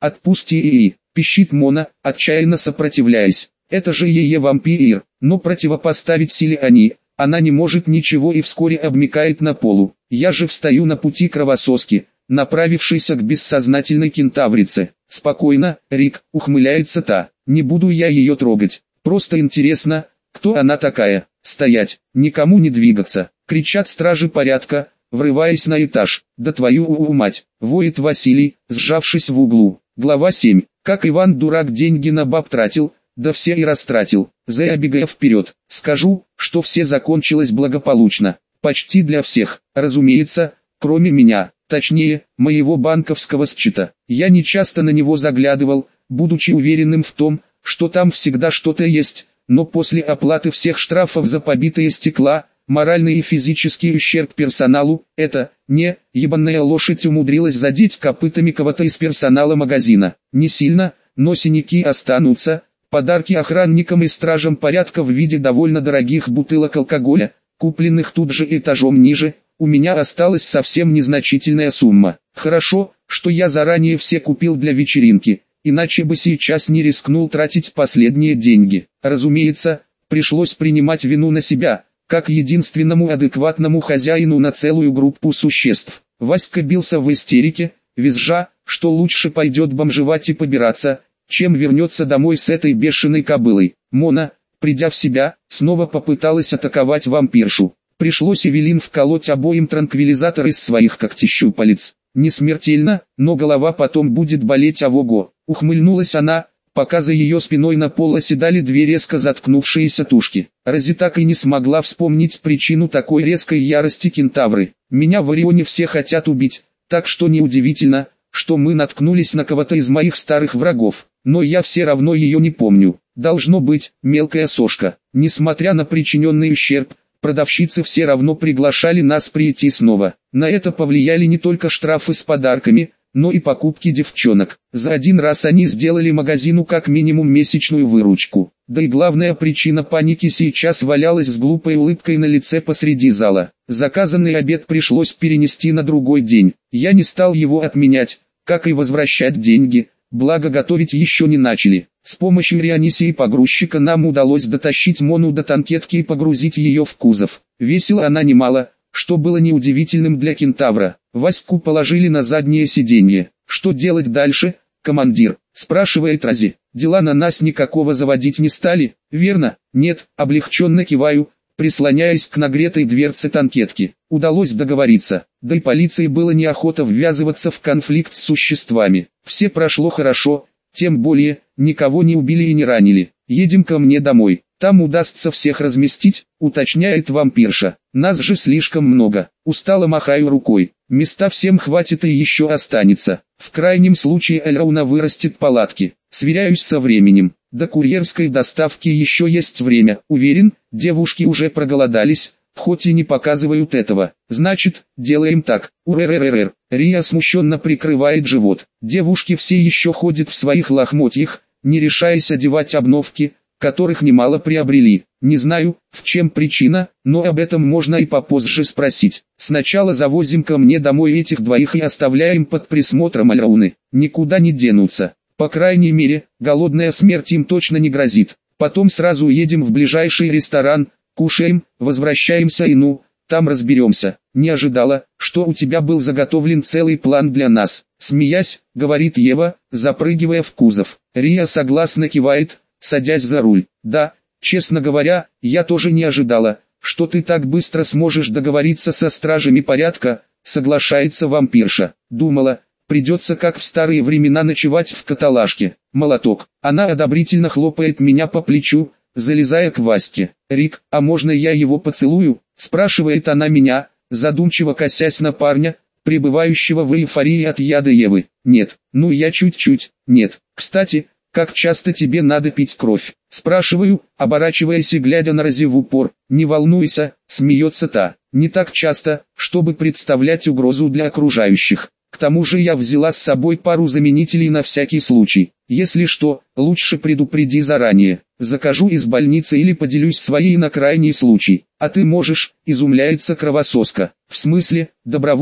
отпусти и пищит Мона, отчаянно сопротивляясь. Это же ее вампир, но противопоставить силе она не может ничего и вскоре обмякает на полу. Я же встаю на пути кровососки, направившейся к бессознательной кентаврице. Спокойно, Рик, ухмыляется та, не буду я ее трогать. Просто интересно, кто она такая. Стоять, никому не двигаться, кричат стражи порядка, врываясь на этаж. Да твою мать, воет Василий, сжавшись в углу. Глава 7. Как Иван дурак деньги на баб тратил, да все и растратил. Забегая вперед, скажу, что все закончилось благополучно. Почти для всех, разумеется, кроме меня, точнее, моего банковского счета. Я не часто на него заглядывал, будучи уверенным в том, что там всегда что-то есть, но после оплаты всех штрафов за побитые стекла, моральный и физический ущерб персоналу, эта, ебаная лошадь умудрилась задеть копытами кого-то из персонала магазина. Не сильно, но синяки останутся. Подарки охранникам и стражам порядка в виде довольно дорогих бутылок алкоголя, купленных тут же этажом ниже, у меня осталась совсем незначительная сумма. Хорошо, что я заранее все купил для вечеринки, иначе бы сейчас не рискнул тратить последние деньги. Разумеется, пришлось принимать вину на себя, как единственному адекватному хозяину на целую группу существ. Васька бился в истерике, визжа, что лучше пойдет бомжевать и побираться, чем вернется домой с этой бешеной кобылой. Мона, придя в себя, снова попыталась атаковать вампиршу. Пришлось Эвелин вколоть обоим транквилизатор из своих когтищупалец. Не смертельно, но голова потом будет болеть ого-го. Ухмыльнулась она, пока за ее спиной на пол оседали две резко заткнувшиеся тушки. Рози так и не смогла вспомнить причину такой резкой ярости кентавры. Меня в Орионе все хотят убить, так что неудивительно, что мы наткнулись на кого-то из моих старых врагов. Но я все равно ее не помню. Должно быть, мелкая сошка. Несмотря на причиненный ущерб, продавщицы все равно приглашали нас прийти снова. На это повлияли не только штрафы с подарками, но и покупки девчонок. За один раз они сделали магазину как минимум месячную выручку. Да и главная причина паники сейчас валялась с глупой улыбкой на лице посреди зала. Заказанный обед пришлось перенести на другой день. Я не стал его отменять, как и возвращать деньги. Благо готовить еще не начали. С помощью Риониси и погрузчика нам удалось дотащить Мону до танкетки и погрузить ее в кузов. Весила она немало, что было неудивительным для кентавра. Ваську положили на заднее сиденье. «Что делать дальше, командир?» – спрашивает Рози. «Дела на нас никакого заводить не стали, верно?» «Нет», – облегченно киваю, прислоняясь к нагретой дверце танкетки. Удалось договориться, да и полиции было неохота ввязываться в конфликт с существами. Все прошло хорошо, тем более, никого не убили и не ранили. Едем ко мне домой, там удастся всех разместить, уточняет вампирша. Нас же слишком много, устало махаю рукой. Места всем хватит и еще останется. В крайнем случае Эльрауна вырастет палатки. Сверяюсь со временем. До курьерской доставки еще есть время. Уверен, девушки уже проголодались, хоть и не показывают этого. Значит, делаем так. Урррррр. Рия смущенно прикрывает живот. Девушки все еще ходят в своих лохмотьях, не решаясь одевать обновки, которых немало приобрели. Не знаю, в чем причина, но об этом можно и попозже спросить. Сначала завозим ко мне домой этих двоих и оставляем под присмотром Эльрауны. Никуда не денутся. По крайней мере, голодная смерть им точно не грозит. Потом сразу едем в ближайший ресторан, кушаем, возвращаемся и там разберемся. Не ожидала, что у тебя был заготовлен целый план для нас. Смеясь, говорит Ева, запрыгивая в кузов. Рия согласно кивает, садясь за руль. Да, честно говоря, я тоже не ожидала, что ты так быстро сможешь договориться со стражами порядка, соглашается вампирша. Думала, придется как в старые времена ночевать в каталажке. Молоток. Она одобрительно хлопает меня по плечу, залезая к Ваське. «Рик, а можно я его поцелую?» – спрашивает она меня, задумчиво косясь на парня, пребывающего в эйфории от яда Евы. «Нет, я чуть-чуть, нет. Кстати, как часто тебе надо пить кровь?» – спрашиваю, оборачиваясь и глядя на Рози в упор. «Не волнуйся», – смеется та. «Не так часто, чтобы представлять угрозу для окружающих. К тому же я взяла с собой пару заменителей на всякий случай. Если что, лучше предупреди заранее. Закажу из больницы или поделюсь своей на крайний случай. А ты можешь», – изумляется кровососка. «В смысле, добровольно?»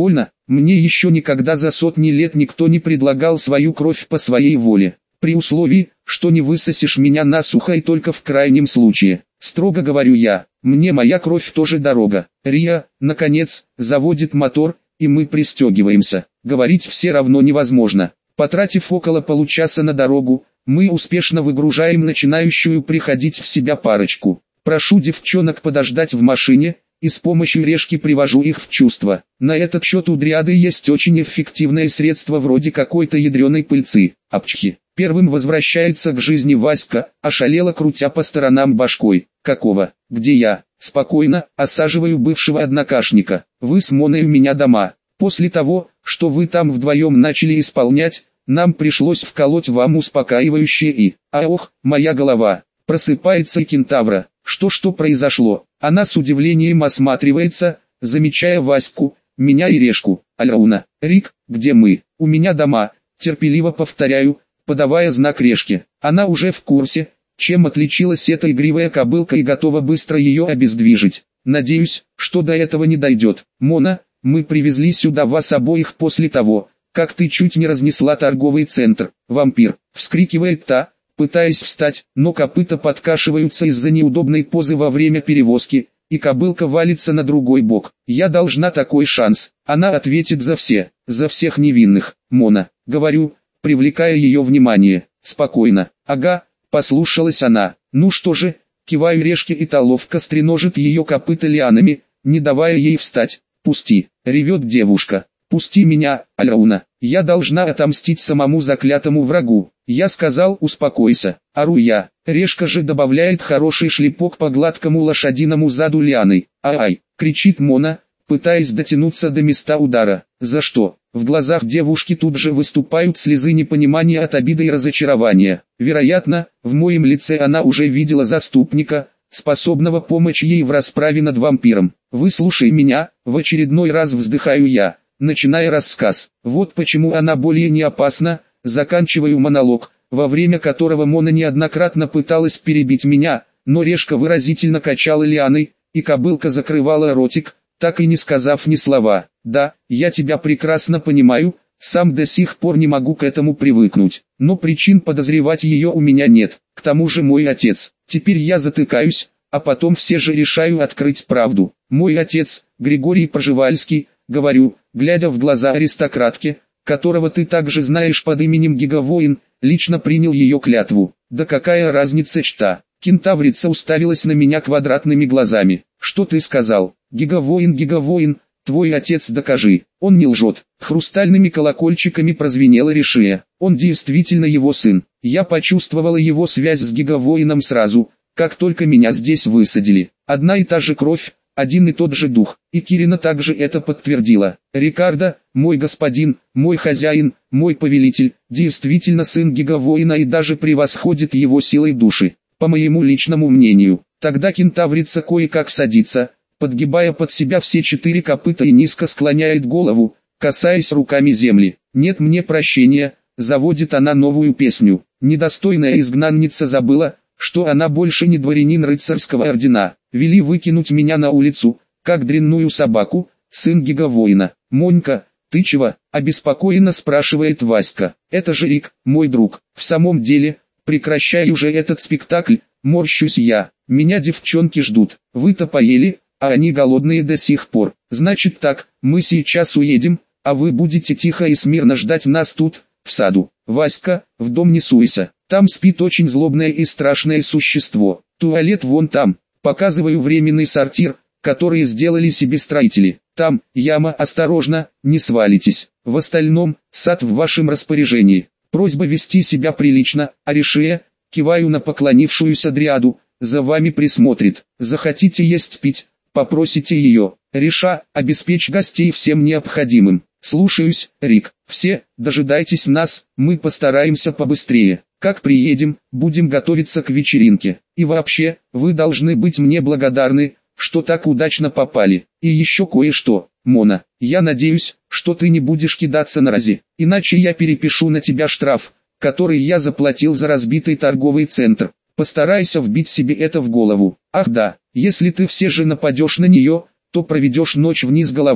Мне еще никогда за сотни лет никто не предлагал свою кровь по своей воле, при условии, что не высосешь меня насухо и только в крайнем случае. Строго говорю я, мне моя кровь тоже дорога. Риа, наконец, заводит мотор, и мы пристегиваемся. Говорить все равно невозможно. Потратив около получаса на дорогу, мы успешно выгружаем начинающую приходить в себя парочку. Прошу девчонок подождать в машине, и с помощью решки привожу их в чувство. На этот счет у дриады есть очень эффективное средство вроде какой-то ядреной пыльцы, апчхи. Первым возвращается к жизни Васька, ошалело крутя по сторонам башкой. Какого? Где я? Спокойно, осаживаю бывшего однокашника. Вы с Моной у меня дома. После того, что вы там вдвоем начали исполнять, нам пришлось вколоть вам успокаивающее и... Ох, моя голова. Просыпается и кентавра. Что произошло? Она с удивлением осматривается, замечая Ваську, меня и решку. Альрауна, Рик, где мы? У меня дома. Терпеливо повторяю, подавая знак решке. Она уже в курсе, чем отличилась эта игривая кобылка и готова быстро ее обездвижить. Надеюсь, что до этого не дойдет. Мона, мы привезли сюда вас обоих после того, как ты чуть не разнесла торговый центр. Вампир, вскрикивает та, пытаясь встать, но копыта подкашиваются из-за неудобной позы во время перевозки, и кобылка валится на другой бок. Я должна такой шанс. Она ответит за всех невинных. Мона, говорю, привлекая ее внимание. Спокойно. Ага, послушалась она. Ну что же, киваю решке, и та ловко стреножит ее копыта лианами, не давая ей встать. Пусти, ревет девушка. Пусти меня, Альрауна. Я должна отомстить самому заклятому врагу. Я сказал, успокойся. Ору я. Решка же добавляет хороший шлепок по гладкому лошадиному заду лианой. Ай, кричит Мона, пытаясь дотянуться до места удара. За что? В глазах девушки тут же выступают слезы непонимания от обиды и разочарования. Вероятно, в моем лице она уже видела заступника, способного помочь ей в расправе над вампиром. Выслушай меня, в очередной раз вздыхаю я, начиная рассказ. Вот почему она более не опасна, заканчиваю монолог, во время которого Мона неоднократно пыталась перебить меня, но решка выразительно качала лианой, и кобылка закрывала ротик, так и не сказав ни слова. Да, я тебя прекрасно понимаю, сам до сих пор не могу к этому привыкнуть, но причин подозревать ее у меня нет, к тому же мой отец. Теперь я затыкаюсь, а потом все же решаю открыть правду. Мой отец, Григорий Пржевальский, говорю, глядя в глаза аристократке, которого ты также знаешь под именем Гигавоин, лично принял ее клятву. Да какая разница, чта? Кентаврица уставилась на меня квадратными глазами. Что ты сказал? Гигавоин, твой отец, докажи. Он не лжет. Хрустальными колокольчиками прозвенела решия. Он действительно его сын. Я почувствовала его связь с Гигавоином сразу, как только меня здесь высадили. Одна и та же кровь, один и тот же дух. И Кирина также это подтвердила. Рикардо, мой господин, мой хозяин, мой повелитель, действительно сын Гигавоина и даже превосходит его силой души. По моему личному мнению. Тогда кентаврица кое-как садится, подгибая под себя все 4 копыта и низко склоняет голову, касаясь руками земли. «Нет мне прощения», заводит она новую песню. Недостойная изгнанница забыла, что она больше не дворянин рыцарского ордена. Вели выкинуть меня на улицу, как дрянную собаку, сын Гигавоина. «Монька, ты чего?» – обеспокоенно спрашивает Васька. «Это же Рик, мой друг. В самом деле, прекращай уже этот спектакль», морщусь я. «Меня девчонки ждут. Вы-то поели, а они голодные до сих пор. Значит так, мы сейчас уедем, а вы будете тихо и смирно ждать нас тут, в саду. Васька, в дом не суйся. Там спит очень злобное и страшное существо. Туалет вон там». Показываю временный сортир, который сделали себе строители. Там, яма, осторожно, не свалитесь. В остальном, сад в вашем распоряжении. Просьба вести себя прилично, а решия, киваю на поклонившуюся дриаду, за вами присмотрит. Захотите есть пить, попросите ее. Реша, обеспечь гостей всем необходимым. Слушаюсь, Рик. Все, дожидайтесь нас, мы постараемся побыстрее. Как приедем, будем готовиться к вечеринке. И вообще, вы должны быть мне благодарны, что так удачно попали. И еще кое-что, Мона. Я надеюсь, что ты не будешь кидаться на рази. Иначе я перепишу на тебя штраф, который я заплатил за разбитый торговый центр. Постарайся вбить себе это в голову. Ах да, если ты все же нападешь на нее, то проведешь ночь вниз головой,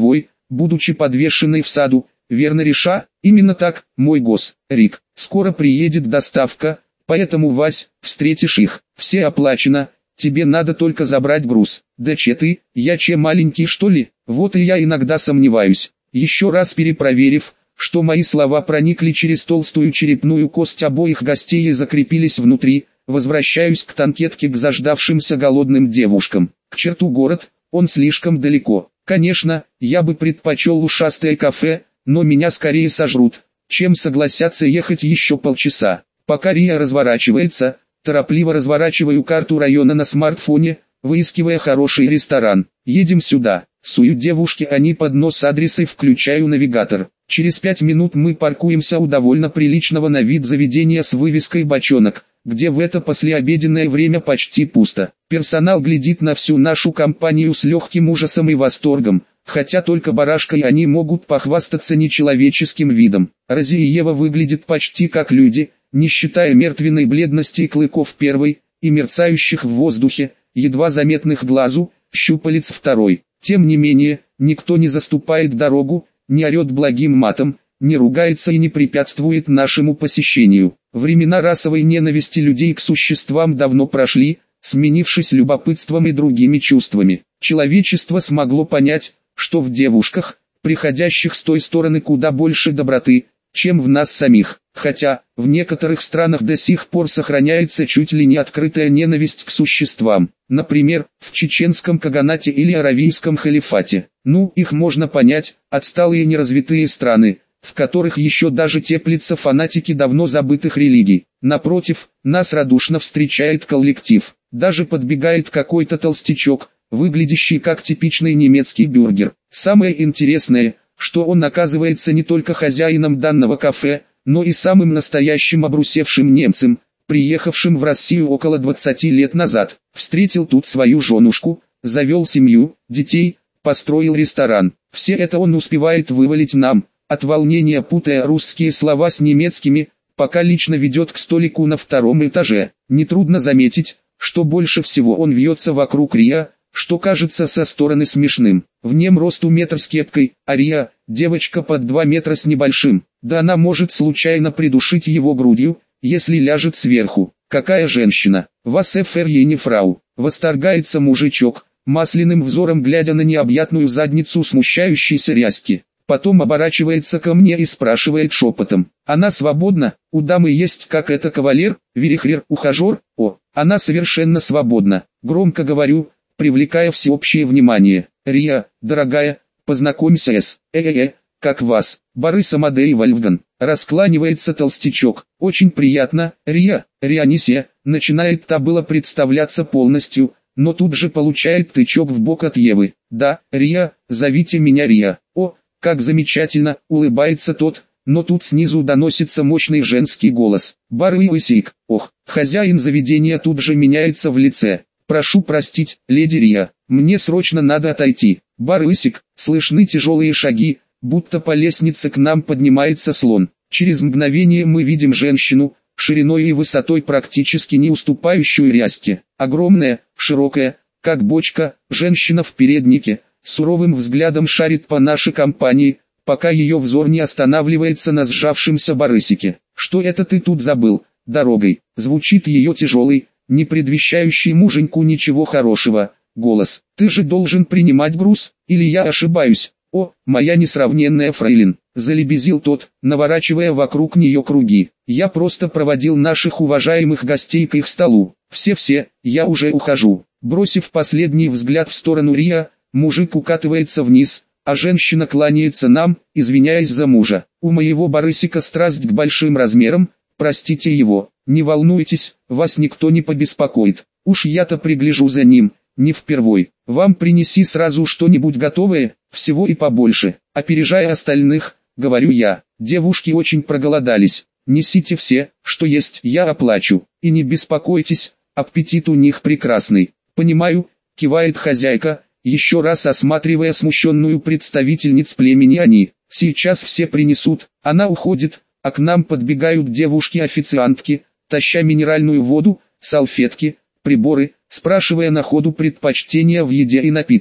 будучи подвешенной в саду, верно реша? Именно так, мой гос, Рик. Скоро приедет доставка, поэтому, Вась, встретишь их. Все оплачено, тебе надо только забрать груз. Да че ты, я че маленький что ли? Вот и я иногда сомневаюсь. Еще раз перепроверив, что мои слова проникли через толстую черепную кость обоих гостей и закрепились внутри, возвращаюсь к танкетке, к заждавшимся голодным девушкам. К черту город, он слишком далеко. Конечно, я бы предпочел ушастое кафе, но меня скорее сожрут, чем согласятся ехать еще полчаса. Пока Рия разворачивается, торопливо разворачиваю карту района на смартфоне, выискивая хороший ресторан. Едем сюда. Сую девушке они под нос адресы, включаю навигатор. Через 5 минут мы паркуемся у довольно приличного на вид заведения с вывеской «Бочонок», где в это послеобеденное время почти пусто. Персонал глядит на всю нашу компанию с легким ужасом и восторгом, хотя только барашкой они могут похвастаться нечеловеческим видом. Рози и Ева выглядят почти как люди, не считая мертвенной бледности и клыков первой, и мерцающих в воздухе, едва заметных глазу, щупалец второй. Тем не менее, никто не заступает дорогу, не орет благим матом, не ругается и не препятствует нашему посещению. Времена расовой ненависти людей к существам давно прошли, сменившись любопытством и другими чувствами. Человечество смогло понять, что в девушках, приходящих с той стороны, куда больше доброты, чем в нас самих. Хотя, в некоторых странах до сих пор сохраняется чуть ли не открытая ненависть к существам. Например, в чеченском каганате или аравийском халифате. Ну, их можно понять, отсталые неразвитые страны, в которых еще даже теплятся фанатики давно забытых религий. Напротив, нас радушно встречает коллектив. Даже подбегает какой-то толстячок, выглядящий как типичный немецкий бюргер. Самое интересное, что он оказывается не только хозяином данного кафе, но и самым настоящим обрусевшим немцем, приехавшим в Россию около 20 лет назад. Встретил тут свою женушку, завел семью, детей, построил ресторан. Все это он успевает вывалить нам, от волнения путая русские слова с немецкими, пока лично ведет к столику на втором этаже. Нетрудно заметить, что больше всего он вьется вокруг Риа, что кажется со стороны смешным. В нем росту метр с кепкой, а Риа – девочка под 2 метра с небольшим. Да она может случайно придушить его грудью, если ляжет сверху. Какая женщина! Вас не фрау! Восторгается мужичок, масляным взором глядя на необъятную задницу смущающейся ряски. Потом оборачивается ко мне и спрашивает шепотом. Она свободна? У дамы есть как это кавалер, верихрер, ухажер? О, она совершенно свободна. Громко говорю, привлекая всеобщее внимание. Риа, дорогая, познакомься с... как вас? Борис Амадей Вольфган. Раскланивается толстячок. Очень приятно, Риа, Рианисия. Начинает та было представляться полностью, но тут же получает тычок в бок от Евы. Да, Риа, зовите меня Риа. О, как замечательно, улыбается тот, но тут снизу доносится мощный женский голос. Барыусик. Ох, хозяин заведения тут же меняется в лице. Прошу простить, леди Риа, мне срочно надо отойти. Барысик, слышны тяжелые шаги, будто по лестнице к нам поднимается слон. Через мгновение мы видим женщину, шириной и высотой практически не уступающую ряске. Огромная, широкая, как бочка, женщина в переднике, суровым взглядом шарит по нашей компании, пока ее взор не останавливается на сжавшемся барысике. Что это ты тут забыл, дорогой? Звучит ее тяжелый, не предвещающий муженьку ничего хорошего, голос. Ты же должен принимать груз, или я ошибаюсь? О, моя несравненная фрейлин, залебезил тот, наворачивая вокруг нее круги. Я просто проводил наших уважаемых гостей к их столу. Все, я уже ухожу. Бросив последний взгляд в сторону Риа, мужик укатывается вниз, а женщина кланяется нам, извиняясь за мужа. У моего барысика страсть к большим размерам, простите его. Не волнуйтесь, вас никто не побеспокоит. Уж я-то пригляжу за ним, не впервой. Вам принеси сразу что-нибудь готовое, всего и побольше. Опережая остальных, говорю я. Девушки очень проголодались. Несите все, что есть, я оплачу. И не беспокойтесь, аппетит у них прекрасный. Понимаю, кивает хозяйка, еще раз осматривая смущенную представительниц племени они. Сейчас все принесут. Она уходит, а к нам подбегают девушки-официантки, таща минеральную воду, салфетки, приборы, спрашивая на ходу предпочтения в еде и напитках.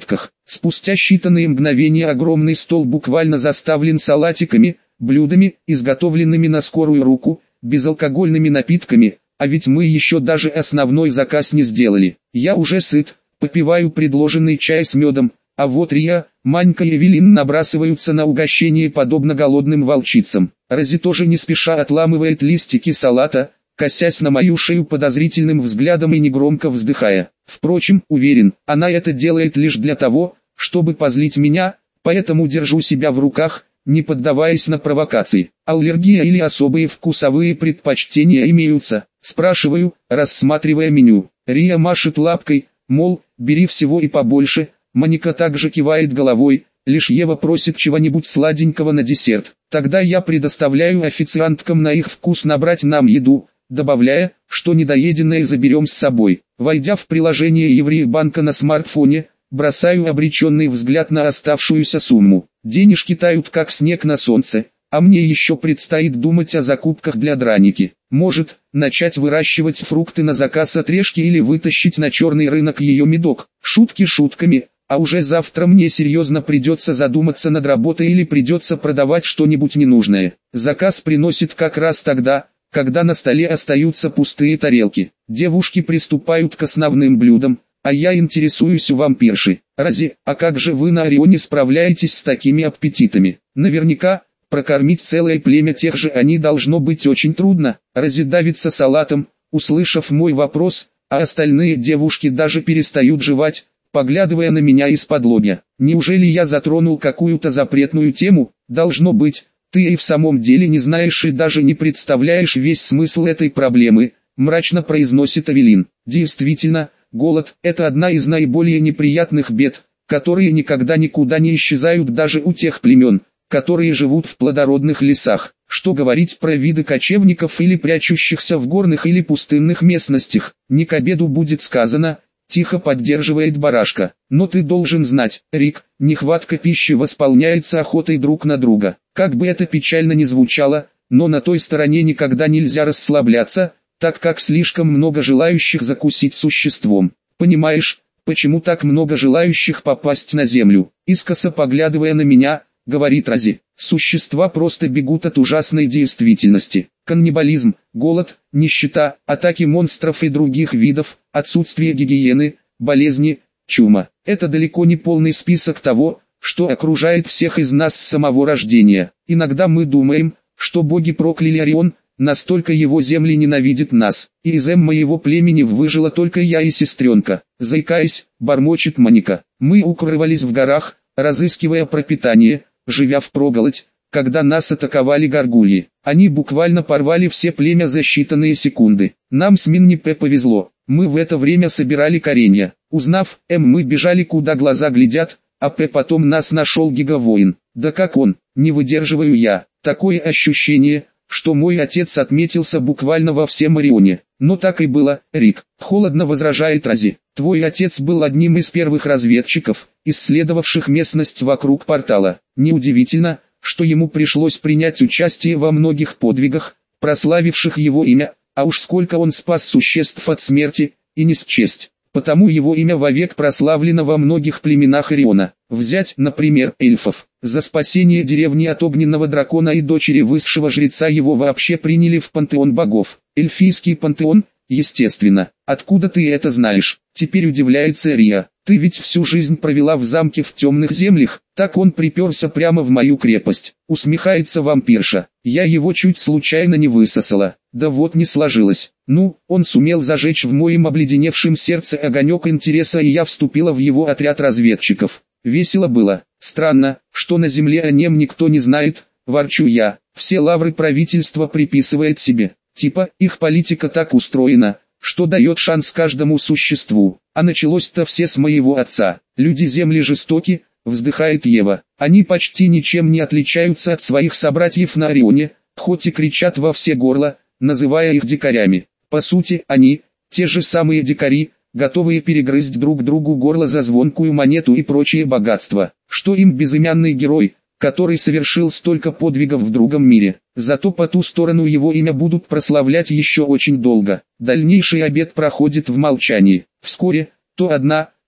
Спустя считанные мгновения огромный стол буквально заставлен салатиками, блюдами, изготовленными на скорую руку, безалкогольными напитками, а ведь мы еще даже основной заказ не сделали. Я уже сыт, попиваю предложенный чай с медом, а вот Рия, Манька и Эвелин набрасываются на угощение подобно голодным волчицам. Рози тоже не спеша отламывает листики салата, косясь на мою шею подозрительным взглядом и негромко вздыхая. Впрочем, уверен, она это делает лишь для того, чтобы позлить меня, поэтому держу себя в руках, не поддаваясь на провокации. Аллергия или особые вкусовые предпочтения имеются? Спрашиваю, рассматривая меню. Рия машет лапкой, мол, бери всего и побольше. Моника также кивает головой, лишь Ева просит чего-нибудь сладенького на десерт. Тогда я предоставляю официанткам на их вкус набрать нам еду, добавляя, что недоеденное заберем с собой. Войдя в приложение Евреебанка на смартфоне, бросаю обреченный взгляд на оставшуюся сумму. Денежки тают как снег на солнце, а мне еще предстоит думать о закупках для драники. Может, начать выращивать фрукты на заказ от Решки или вытащить на черный рынок ее медок. Шутки шутками, а уже завтра мне серьезно придется задуматься над работой или придется продавать что-нибудь ненужное. Заказ приносит как раз тогда, когда на столе остаются пустые тарелки. Девушки приступают к основным блюдам, а я интересуюсь у вампирши. Рози, а как же вы на Орионе справляетесь с такими аппетитами? Наверняка, прокормить целое племя тех же они должно быть очень трудно. Рози давится салатом, услышав мой вопрос, а остальные девушки даже перестают жевать, поглядывая на меня из-под-лобья. Неужели я затронул какую-то запретную тему? Должно быть, ты и в самом деле не знаешь и даже не представляешь весь смысл этой проблемы, мрачно произносит Эвелин. Действительно, голод – это одна из наиболее неприятных бед, которые никогда никуда не исчезают даже у тех племен, которые живут в плодородных лесах. Что говорить про виды кочевников или прячущихся в горных или пустынных местностях, не к обеду будет сказано, тихо поддерживает барашка. Но ты должен знать, Рик, нехватка пищи восполняется охотой друг на друга. Как бы это печально ни звучало, но на той стороне никогда нельзя расслабляться, так как слишком много желающих закусить существом. Понимаешь, почему так много желающих попасть на землю? Искоса поглядывая на меня, говорит Рози, существа просто бегут от ужасной действительности. Каннибализм, голод, нищета, атаки монстров и других видов, отсутствие гигиены, болезни, чума. Это далеко не полный список того, что окружает всех из нас с самого рождения. Иногда мы думаем, что боги прокляли Орион, настолько его земли ненавидят нас. И из моего племени выжила только я и сестренка. Заикаясь, бормочет Моника. Мы укрывались в горах, разыскивая пропитание, живя впроголодь, когда нас атаковали горгульи. Они буквально порвали все племя за считанные секунды. Нам с Минни-Пэ повезло. Мы в это время собирали коренья. Узнав, мы бежали куда глаза глядят, а Пэ потом нас нашел гигавоин. Да как он, не выдерживаю я. Такое ощущение, что мой отец отметился буквально во всем Орионе. Но так и было, Рик. Холодно возражает Рози. Твой отец был одним из первых разведчиков, исследовавших местность вокруг портала. Неудивительно, что ему пришлось принять участие во многих подвигах, прославивших его имя, а уж сколько он спас существ от смерти, и не счесть. Потому его имя вовек прославлено во многих племенах Ориона. Взять, например, эльфов. За спасение деревни от огненного дракона и дочери высшего жреца его вообще приняли в пантеон богов. Эльфийский пантеон, естественно. Откуда ты это знаешь? Теперь удивляется Рия. Ты ведь всю жизнь провела в замке в темных землях. Так он приперся прямо в мою крепость. Усмехается вампирша. Я его чуть случайно не высосала. Да вот не сложилось. Ну, он сумел зажечь в моем обледеневшем сердце огонек интереса, и я вступила в его отряд разведчиков. Весело было. Странно, что на земле о нем никто не знает, ворчу я. Все лавры правительства приписывает себе. Типа, их политика так устроена, что дает шанс каждому существу. А началось-то все с моего отца. Люди земли жестоки, вздыхает Ева. Они почти ничем не отличаются от своих собратьев на Орионе, хоть и кричат во все горла, называя их дикарями. По сути, они, те же самые дикари, готовые перегрызть друг другу горло за звонкую монету и прочие богатства. Что им безымянный герой, который совершил столько подвигов в другом мире. Зато по ту сторону его имя будут прославлять еще очень долго. Дальнейший обед проходит в молчании. Вскоре, то одна,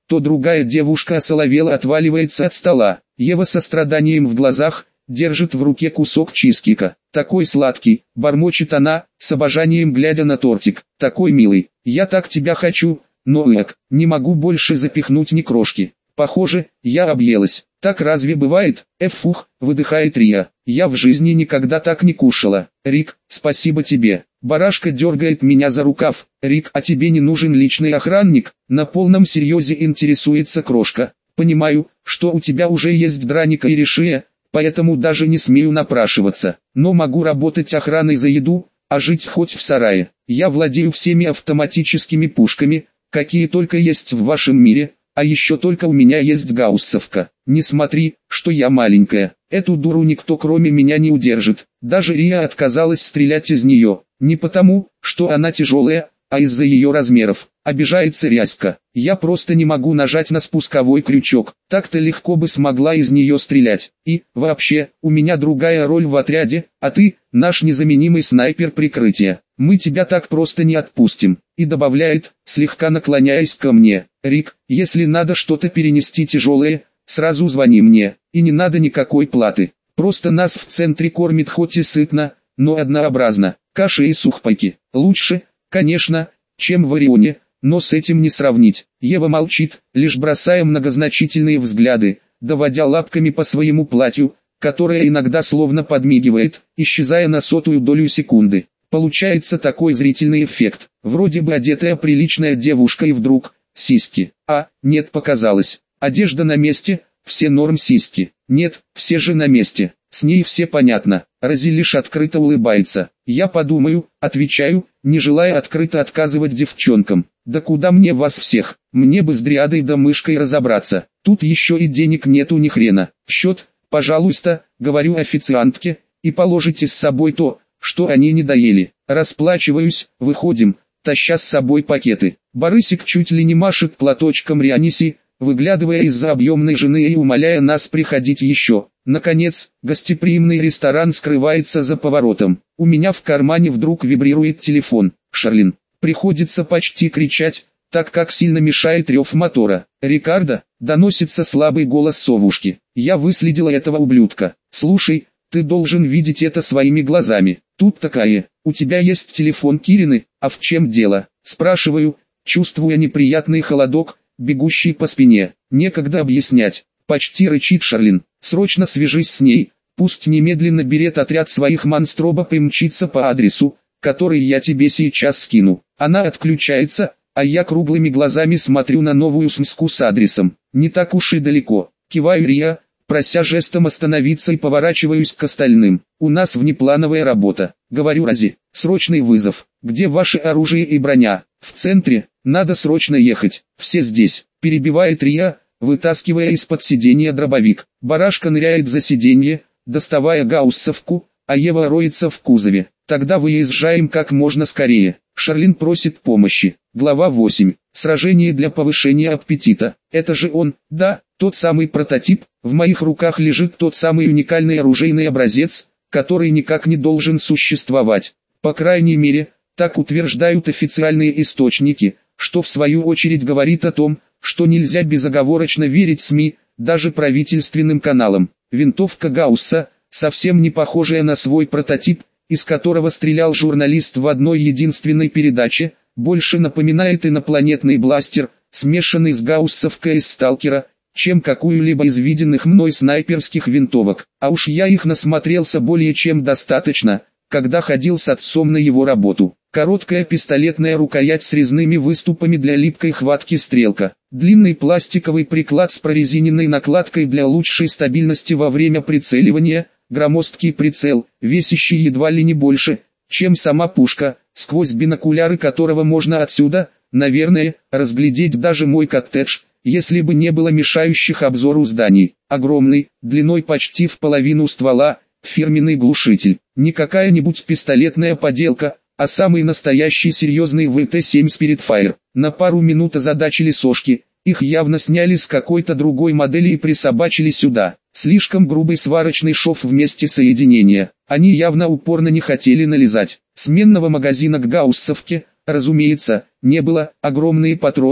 то другая девушка осоловела отваливается от стола. Ева со страданием в глазах, держит в руке кусок чизкейка. «Такой сладкий», — бормочет она, с обожанием глядя на тортик. «Такой милый, я так тебя хочу, но не могу больше запихнуть ни крошки. Похоже, я объелась». «Так разве бывает?» «Фух», — выдыхает Рия. «Я в жизни никогда так не кушала». «Рик, спасибо тебе». Барашка дергает меня за рукав. «Рик, а тебе не нужен личный охранник?» На полном серьезе интересуется крошка. «Понимаю, что у тебя уже есть Драника и Решия, поэтому даже не смею напрашиваться. Но могу работать охраной за еду, а жить хоть в сарае. Я владею всеми автоматическими пушками, какие только есть в вашем мире, а еще только у меня есть гауссовка. Не смотри, что я маленькая. Эту дуру никто кроме меня не удержит». Даже Рия отказалась стрелять из нее. Не потому, что она тяжелая, а из-за ее размеров. Обижается Ряська. «Я просто не могу нажать на спусковой крючок. Так-то легко бы смогла из нее стрелять. И, вообще, у меня другая роль в отряде, а ты, наш незаменимый снайпер прикрытия. Мы тебя так просто не отпустим». И добавляет, слегка наклоняясь ко мне: «Рик, если надо что-то перенести тяжелое, сразу звони мне, и не надо никакой платы. Просто нас в центре кормит хоть и сытно, но однообразно. Каши и сухпайки. Лучше, конечно, чем в Орионе, но с этим не сравнить». Ева молчит, лишь бросая многозначительные взгляды, доводя лапками по своему платью, которое иногда словно подмигивает, исчезая на сотую долю секунды. Получается такой зрительный эффект. Вроде бы одетая приличная девушка и вдруг сиськи. Нет, показалось. Одежда на месте, все норм сиськи. Нет, все же на месте. С ней все понятно. Рози лишь открыто улыбается. «Я подумаю», отвечаю, не желая открыто отказывать девчонкам. «Да куда мне вас всех? Мне бы с Дриадой да мышкой разобраться. Тут еще и денег нету ни хрена. Счет, пожалуйста», говорю официантке, «и положите с собой то, что они не доели». Расплачиваюсь, выходим, таща с собой пакеты. Барысик чуть ли не машет платочком Ряниси, выглядывая из-за объемной жены и умоляя нас приходить еще. Наконец, гостеприимный ресторан скрывается за поворотом. У меня в кармане вдруг вибрирует телефон. «Шарлин». Приходится почти кричать, так как сильно мешает рев мотора. «Рикардо», доносится слабый голос совушки. «Я выследила этого ублюдка. Слушай, ты должен видеть это своими глазами. Тут такая, у тебя есть телефон Кирины, а в чем дело?» Спрашиваю, чувствуя неприятный холодок, бегущий по спине. «Некогда объяснять», почти рычит Шарлин. «Срочно свяжись с ней, пусть немедленно берет отряд своих монстробов и мчится по адресу, который я тебе сейчас скину». Она отключается, а я круглыми глазами смотрю на новую смску с адресом. «Не так уж и далеко». Киваю Рия, прося жестом остановиться, и поворачиваюсь к остальным. «У нас внеплановая работа», говорю Рози. «Срочный вызов. Где ваше оружие и броня?» «В центре. Надо срочно ехать. Все здесь», перебивает Рия, вытаскивая из-под сиденья дробовик. Барашка ныряет за сиденье, доставая гауссовку, а Ева роется в кузове. «Тогда выезжаем как можно скорее». Шарлин просит помощи. Глава 8. Сражение для повышения аппетита. Это же он, да, тот самый прототип. В моих руках лежит тот самый уникальный оружейный образец, который никак не должен существовать. По крайней мере, так утверждают официальные источники, что в свою очередь говорит о том, что нельзя безоговорочно верить СМИ, даже правительственным каналам. Винтовка Гаусса, совсем не похожая на свой прототип, из которого стрелял журналист в одной единственной передаче, больше напоминает инопланетный бластер, смешанный с гауссовкой из сталкера, чем какую-либо из виденных мной снайперских винтовок. А уж я их насмотрелся более чем достаточно, когда ходил с отцом на его работу. Короткая пистолетная рукоять с резными выступами для липкой хватки стрелка. Длинный пластиковый приклад с прорезиненной накладкой для лучшей стабильности во время прицеливания. Громоздкий прицел, весящий едва ли не больше, чем сама пушка, сквозь бинокуляры которого можно отсюда, наверное, разглядеть даже мой коттедж, если бы не было мешающих обзору зданий. Огромный, длиной почти в половину ствола, фирменный глушитель. Не какая-нибудь пистолетная поделка, а самый настоящий серьезный ВТ-7 Spiritfire. На пару минут озадачили сошки, их явно сняли с какой-то другой модели и присобачили сюда. Слишком грубый сварочный шов вместе соединения. Они явно упорно не хотели налезать. Сменного магазина к гауссовке, разумеется, не было. Огромные патроны,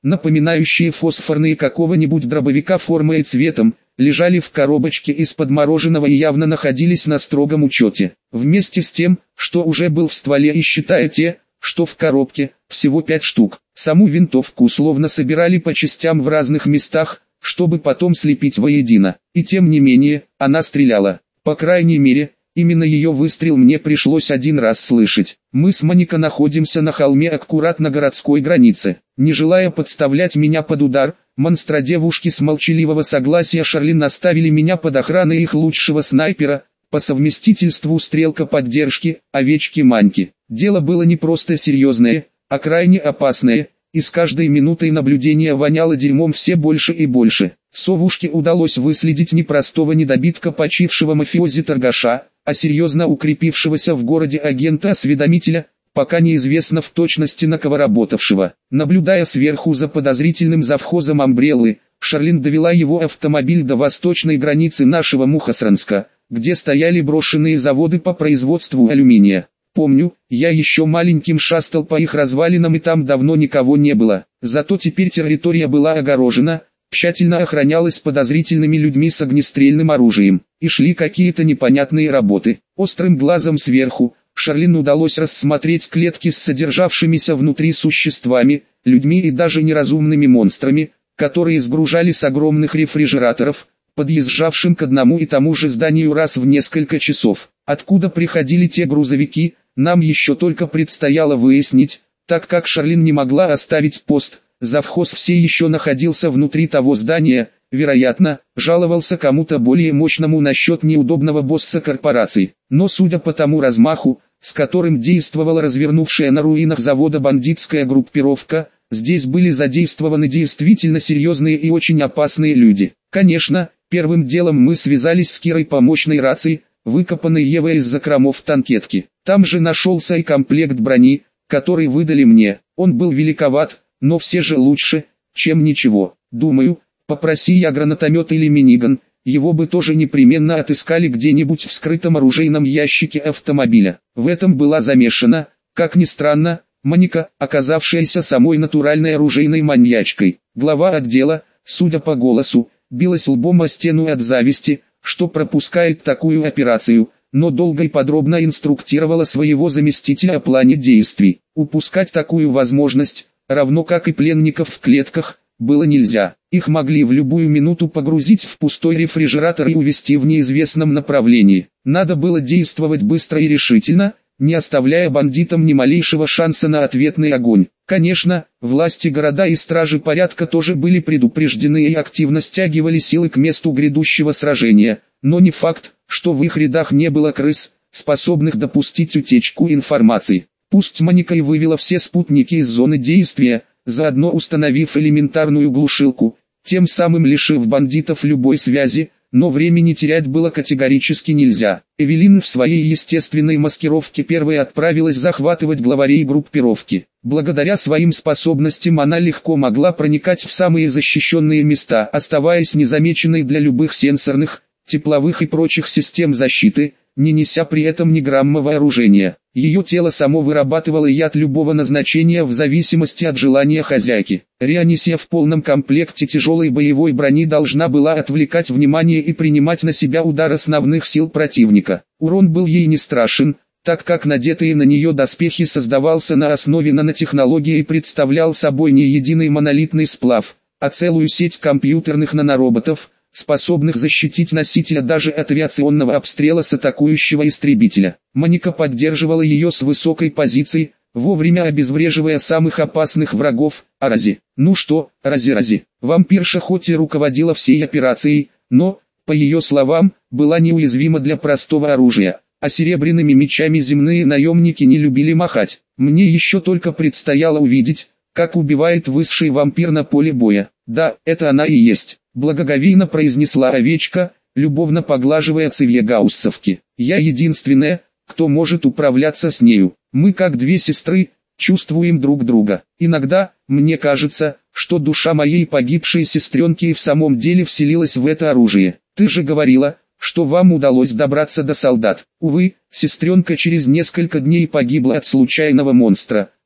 напоминающие фосфорные какого-нибудь дробовика формой и цветом, лежали в коробочке из-под мороженого и явно находились на строгом учете. Вместе с тем, что уже был в стволе и считая те, что в коробке, всего 5 штук. Саму винтовку условно собирали по частям в разных местах, чтобы потом слепить воедино. И тем не менее, она стреляла. По крайней мере, именно ее выстрел мне пришлось один раз слышать. Мы с Моникой находимся на холме аккурат на городской границе. Не желая подставлять меня под удар, монстра-девушки с молчаливого согласия Шарлин оставили меня под охраной их лучшего снайпера, по совместительству стрелка поддержки, овечки Маньки. Дело было не просто серьезное, а крайне опасное, и с каждой минутой наблюдения воняло дерьмом все больше и больше. Совушке удалось выследить не простого недобитка почившего мафиози-торгаша, а серьезно укрепившегося в городе агента-осведомителя, пока неизвестно в точности на кого работавшего. Наблюдая сверху за подозрительным завхозом Амбреллы, Шарлин довела его автомобиль до восточной границы нашего Мухосранска, где стояли брошенные заводы по производству алюминия. Помню, я еще маленьким шастал по их развалинам и там давно никого не было. Зато теперь территория была огорожена, тщательно охранялась подозрительными людьми с огнестрельным оружием, и шли какие-то непонятные работы. Острым глазом сверху, Шарлин удалось рассмотреть клетки с содержавшимися внутри существами, людьми и даже неразумными монстрами, которые сгружали с огромных рефрижераторов, подъезжавшим к одному и тому же зданию раз в несколько часов. Откуда приходили те грузовики, нам еще только предстояло выяснить, так как Шарлин не могла оставить пост. Завхоз все еще находился внутри того здания, вероятно, жаловался кому-то более мощному насчет неудобного босса корпорации. Но судя по тому размаху, с которым действовала развернувшая на руинах завода бандитская группировка, здесь были задействованы действительно серьезные и очень опасные люди. Конечно, первым делом мы связались с Кирой по мощной рации, выкопанной Евой из закромов танкетки. Там же нашелся и комплект брони, который выдали мне. Он был великоват, но все же лучше, чем ничего. Думаю, попроси я гранатомет или миниган, его бы тоже непременно отыскали где-нибудь в скрытом оружейном ящике автомобиля. В этом была замешана, как ни странно, Моника, оказавшаяся самой натуральной оружейной маньячкой. Глава отдела, судя по голосу, билась лбом о стену от зависти, что пропускает такую операцию, но долго и подробно инструктировала своего заместителя о плане действий. Упускать такую возможность, равно как и пленников в клетках, было нельзя. Их могли в любую минуту погрузить в пустой рефрижератор и увезти в неизвестном направлении. Надо было действовать быстро и решительно, не оставляя бандитам ни малейшего шанса на ответный огонь. Конечно, власти города и стражи порядка тоже были предупреждены и активно стягивали силы к месту грядущего сражения, но не факт, что в их рядах не было крыс, способных допустить утечку информации. Пусть Моника и вывела все спутники из зоны действия, заодно установив элементарную глушилку, тем самым лишив бандитов любой связи, но времени терять было категорически нельзя. Эвелин в своей естественной маскировке первой отправилась захватывать главарей группировки. Благодаря своим способностям она легко могла проникать в самые защищенные места, оставаясь незамеченной для любых сенсорных, тепловых и прочих систем защиты, не неся при этом ни грамма вооружения. Ее тело само вырабатывало яд любого назначения в зависимости от желания хозяйки. Реанисия в полном комплекте тяжелой боевой брони должна была отвлекать внимание и принимать на себя удар основных сил противника. Урон был ей не страшен, так как надетые на нее доспехи создавался на основе нанотехнологии и представлял собой не единый монолитный сплав, а целую сеть компьютерных нанороботов, способных защитить носителя даже от авиационного обстрела с атакующего истребителя. Моника поддерживала ее с высокой позиции, вовремя обезвреживая самых опасных врагов. А Рази? Ну что, Рази? Вампирша хоть и руководила всей операцией, но, по ее словам, была неуязвима для простого оружия, а серебряными мечами земные наемники не любили махать. Мне еще только предстояло увидеть, как убивает высший вампир на поле боя. Да, это она и есть. Благоговейно произнесла овечка, любовно поглаживая цевья гауссовки. Я единственная, кто может управляться с нею. Мы как две сестры, чувствуем друг друга. Иногда, мне кажется, что душа моей погибшей сестренки и в самом деле вселилась в это оружие. Ты же говорила, что вам удалось добраться до солдат. Увы, сестренка через несколько дней погибла от случайного монстра,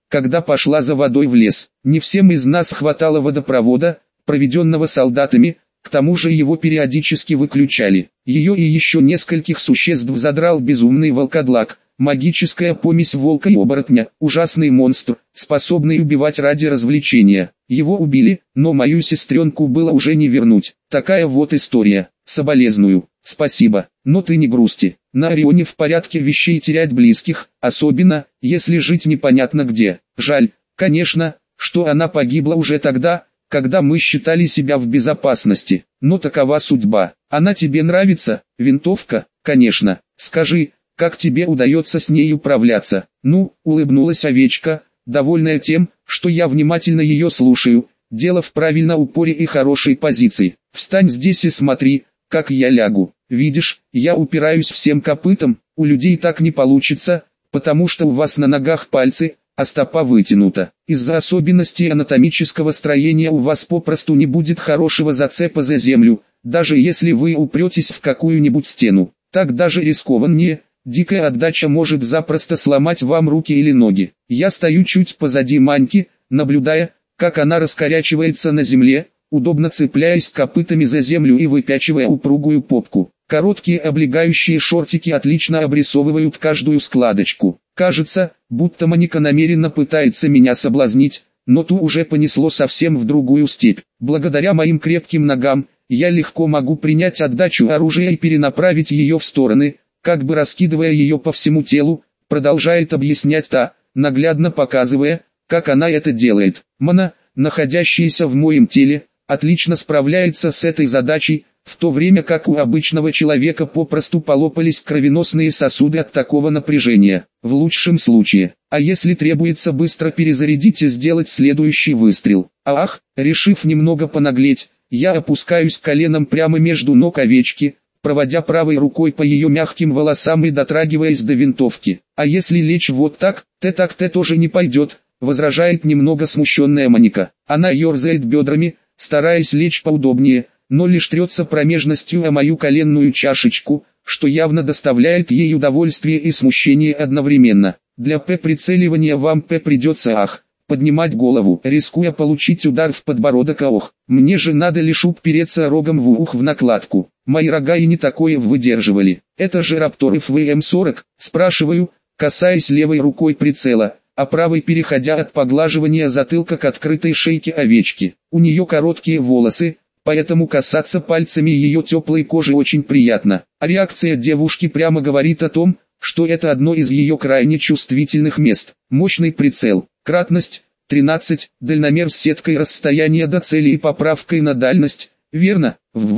когда пошла за водой в лес. Не всем из нас хватало водопровода, проведенного солдатами, к тому же его периодически выключали. Ее и еще нескольких существ задрал безумный волкодлак, магическая помесь волка и оборотня, ужасный монстр, способный убивать ради развлечения. Его убили, но мою сестренку было уже не вернуть. Такая вот история. Соболезную. Спасибо, но ты не грусти. На Орионе в порядке вещей терять близких, особенно, если жить непонятно где. Жаль, конечно, что она погибла уже тогда, когда мы считали себя в безопасности. Но такова судьба. Она тебе нравится, винтовка? Конечно. Скажи, как тебе удается с ней управляться? Ну, улыбнулась овечка, довольная тем, что я внимательно ее слушаю. Дело в правильном упоре и хорошей позиции. Встань здесь и смотри, как я лягу. Видишь, я упираюсь всем копытом, у людей так не получится, потому что у вас на ногах пальцы, а стопа вытянута. Из-за особенностей анатомического строения у вас попросту не будет хорошего зацепа за землю, даже если вы упретесь в какую-нибудь стену. Так даже рискованнее, дикая отдача может запросто сломать вам руки или ноги. Я стою чуть позади Маньки, наблюдая, как она раскорячивается на земле, удобно цепляясь копытами за землю и выпячивая упругую попку. Короткие облегающие шортики отлично обрисовывают каждую складочку. Кажется, будто Маника намеренно пытается меня соблазнить, но ту уже понесло совсем в другую степь. Благодаря моим крепким ногам, я легко могу принять отдачу оружия и перенаправить ее в стороны, как бы раскидывая ее по всему телу, продолжает объяснять та, наглядно показывая, как она это делает. Мана, находящаяся в моем теле, отлично справляется с этой задачей, в то время как у обычного человека попросту полопались кровеносные сосуды от такого напряжения. В лучшем случае, а если требуется быстро перезарядить и сделать следующий выстрел. Ах, решив немного понаглеть, я опускаюсь коленом прямо между ног овечки, проводя правой рукой по ее мягким волосам и дотрагиваясь до винтовки. А если лечь вот так, так тоже не пойдет, возражает немного смущенная Маника. Она ерзает бедрами, стараясь лечь поудобнее, но лишь трется промежностью о мою коленную чашечку, что явно доставляет ей удовольствие и смущение одновременно. Для прицеливания вам придется поднимать голову, рискуя получить удар в подбородок. Мне же надо лишь упереться рогом в ух в накладку. Мои рога и не такое выдерживали. Это же Рапторов ВМ-40, спрашиваю, касаясь левой рукой прицела, а правой переходя от поглаживания затылка к открытой шейке овечки. У нее короткие волосы, поэтому касаться пальцами ее теплой кожи очень приятно. А реакция девушки прямо говорит о том, что это одно из ее крайне чувствительных мест. Мощный прицел, кратность, 13, дальномер с сеткой расстояния до цели и поправкой на дальность, верно, в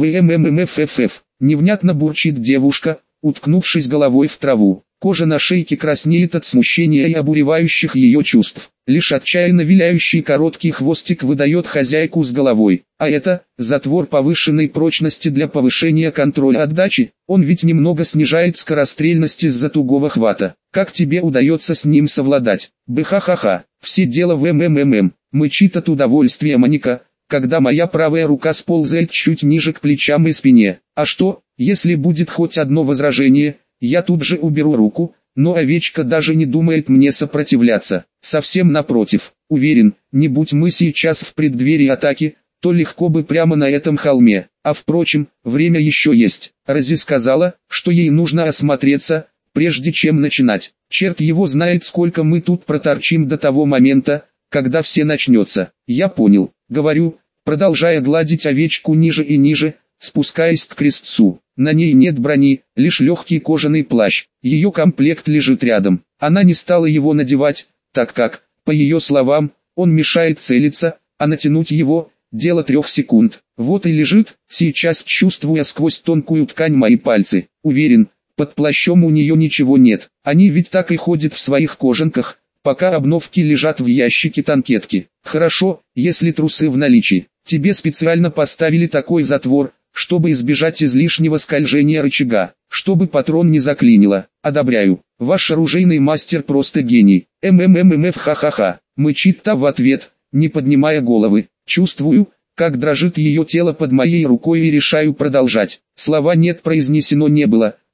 ВММФФ, невнятно бурчит девушка, уткнувшись головой в траву. Кожа на шейке краснеет от смущения и обуревающих ее чувств. Лишь отчаянно виляющий короткий хвостик выдает хозяйку с головой. А это, затвор повышенной прочности для повышения контроля отдачи, он ведь немного снижает скорострельность из-за тугого хвата. Как тебе удается с ним совладать? Бха-ха-ха, все дело в МММ, мычит от удовольствия Маника, когда моя правая рука сползает чуть ниже к плечам и спине. А что, если будет хоть одно возражение, я тут же уберу руку, но овечка даже не думает мне сопротивляться. Совсем напротив, уверен, не будь мы сейчас в преддверии атаки, то легко бы прямо на этом холме. А впрочем, время еще есть. Рази сказала, что ей нужно осмотреться, прежде чем начинать. Черт его знает, сколько мы тут проторчим до того момента, когда все начнется. Я понял, говорю, продолжая гладить овечку ниже и ниже, спускаясь к крестцу. На ней нет брони, лишь легкий кожаный плащ. Ее комплект лежит рядом. Она не стала его надевать, так как, по ее словам, он мешает целиться, а натянуть его – дело 3 секунд. Вот и лежит, сейчас чувствуя сквозь тонкую ткань мои пальцы. Уверен, под плащом у нее ничего нет. Они ведь так и ходят в своих кожанках, пока обновки лежат в ящике танкетки. Хорошо, если трусы в наличии. Тебе специально поставили такой затвор, чтобы избежать излишнего скольжения рычага, чтобы патрон не заклинило. Одобряю, ваш оружейный мастер просто гений. МММФ ха-ха-ха, мычит та в ответ, не поднимая головы. Чувствую, как дрожит ее тело под моей рукой и решаю продолжать. Слова «нет» произнесено не было,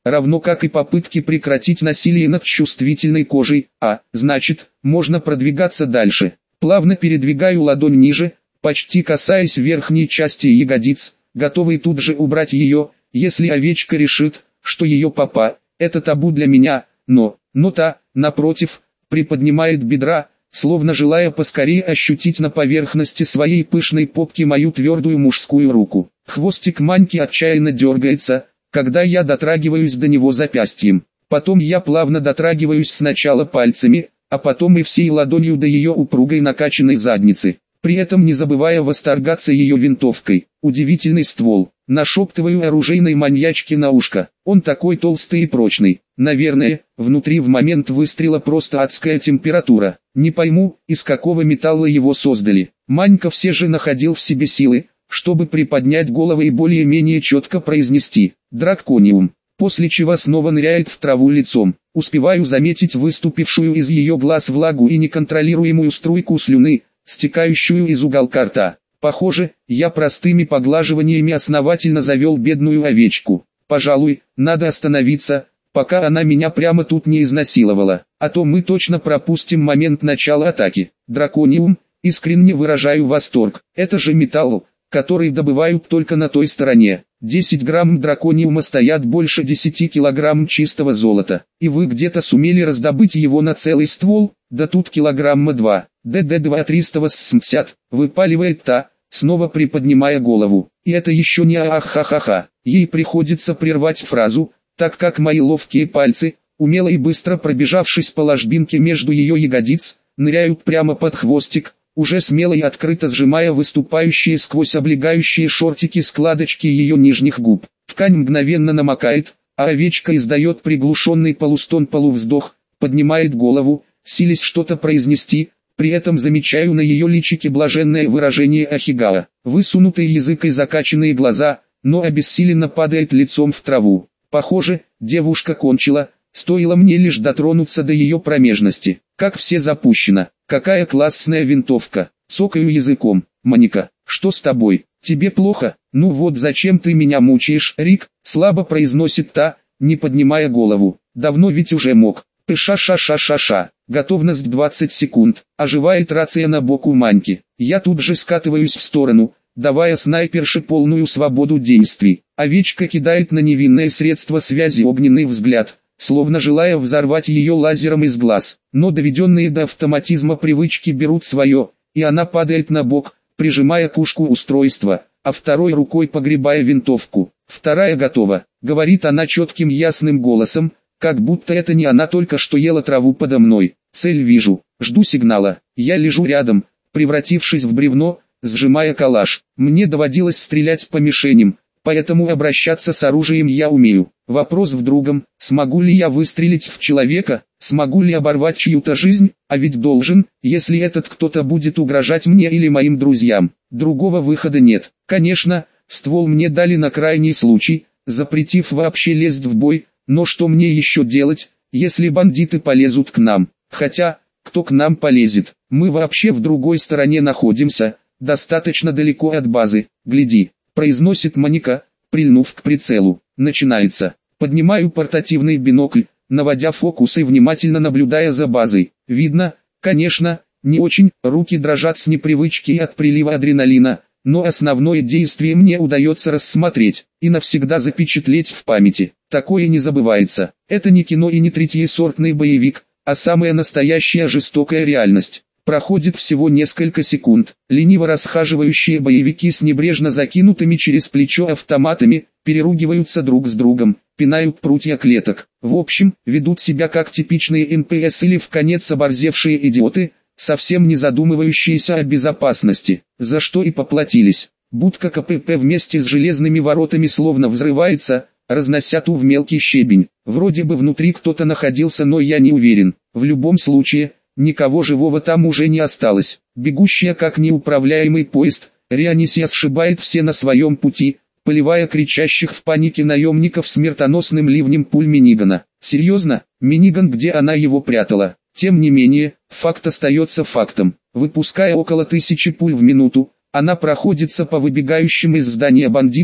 равно как и попытки прекратить насилие над чувствительной кожей, значит, можно продвигаться дальше. Плавно передвигаю ладонь ниже, почти касаясь верхней части ягодиц, готовый тут же убрать ее, если овечка решит, что ее попа – это табу для меня, но та, напротив, приподнимает бедра, словно желая поскорее ощутить на поверхности своей пышной попки мою твердую мужскую руку. Хвостик Маньки отчаянно дергается, когда я дотрагиваюсь до него запястьем. Потом я плавно дотрагиваюсь сначала пальцами, а потом и всей ладонью до ее упругой накачанной задницы. При этом не забывая восторгаться ее винтовкой. Удивительный ствол. Нашептываю оружейной маньячке на ушко. Он такой толстый и прочный. Наверное, внутри в момент выстрела просто адская температура. Не пойму, из какого металла его создали. Манька все же находил в себе силы, чтобы приподнять голову и более-менее четко произнести «Дракониум», после чего снова ныряет в траву лицом. Успеваю заметить выступившую из ее глаз влагу и неконтролируемую струйку слюны, стекающую из уголка рта. Похоже, я простыми поглаживаниями основательно завел бедную овечку. Пожалуй, надо остановиться, пока она меня прямо тут не изнасиловала, а то мы точно пропустим момент начала атаки. Дракониум, искренне выражаю восторг, это же металл, который добывают только на той стороне. 10 грамм дракониума стоят больше 10 килограмм чистого золота. И вы где-то сумели раздобыть его на целый ствол? Да тут килограмма 2. ДД-2 380, выпаливает та, снова приподнимая голову. И это еще не ахахаха. Ей приходится прервать фразу, так как мои ловкие пальцы, умело и быстро пробежавшись по ложбинке между ее ягодиц, ныряют прямо под хвостик, уже смело и открыто сжимая выступающие сквозь облегающие шортики складочки ее нижних губ. Ткань мгновенно намокает, а овечка издает приглушенный полустон-полувздох, поднимает голову, силясь что-то произнести, при этом замечаю на ее личике блаженное выражение ахигала. Высунутый язык и закачанные глаза, но обессиленно падает лицом в траву. Похоже, девушка кончила, стоило мне лишь дотронуться до ее промежности. Как все запущено. Какая классная винтовка. Цокаю языком. Моника, что с тобой? Тебе плохо? Ну вот зачем ты меня мучаешь, Рик? Слабо произносит та, не поднимая голову. Давно ведь уже мог. Ша-ша-ша-ша-ша. Готовность 20 секунд. Оживает рация на боку Маньки. Я тут же скатываюсь в сторону, давая снайперше полную свободу действий. Овечка кидает на невинное средство связи огненный взгляд, словно желая взорвать ее лазером из глаз. Но доведенные до автоматизма привычки берут свое, и она падает на бок, прижимая к ушку устройство, а второй рукой погребая винтовку. «Вторая готова», — говорит она четким ясным голосом, как будто это не она только что ела траву подо мной. Цель вижу, жду сигнала. Я лежу рядом, превратившись в бревно, сжимая калаш. Мне доводилось стрелять по мишеням, поэтому обращаться с оружием я умею. Вопрос в другом: смогу ли я выстрелить в человека, смогу ли оборвать чью-то жизнь, а ведь должен, если этот кто-то будет угрожать мне или моим друзьям. Другого выхода нет. Конечно, ствол мне дали на крайний случай, запретив вообще лезть в бой, но что мне еще делать, если бандиты полезут к нам? Хотя, кто к нам полезет? Мы вообще в другой стороне находимся, достаточно далеко от базы. Гляди, произносит Моника, прильнув к прицелу. Начинается. Поднимаю портативный бинокль, наводя фокус и внимательно наблюдая за базой. Видно, конечно, не очень, руки дрожат с непривычки и от прилива адреналина, но основное действие мне удается рассмотреть и навсегда запечатлеть в памяти. Такое не забывается. Это не кино и не третьесортный боевик, а самая настоящая жестокая реальность. Проходит всего несколько секунд. Лениво расхаживающие боевики с небрежно закинутыми через плечо автоматами переругиваются друг с другом, пинают прутья клеток. В общем, ведут себя как типичные НПС или вконец оборзевшие идиоты, совсем не задумывающиеся о безопасности, за что и поплатились. Будка КПП вместе с железными воротами словно взрывается, разнося ту в мелкий щебень. Вроде бы внутри кто-то находился, но я не уверен. В любом случае, никого живого там уже не осталось. Бегущая как неуправляемый поезд, Рионисия сшибает все на своем пути, поливая кричащих в панике наемников смертоносным ливнем пуль минигана. Серьезно? Миниган, где она его прятала? Тем не менее, факт остается фактом. Выпуская около 1000 пуль в минуту, она проходится по выбегающим из здания бандитам,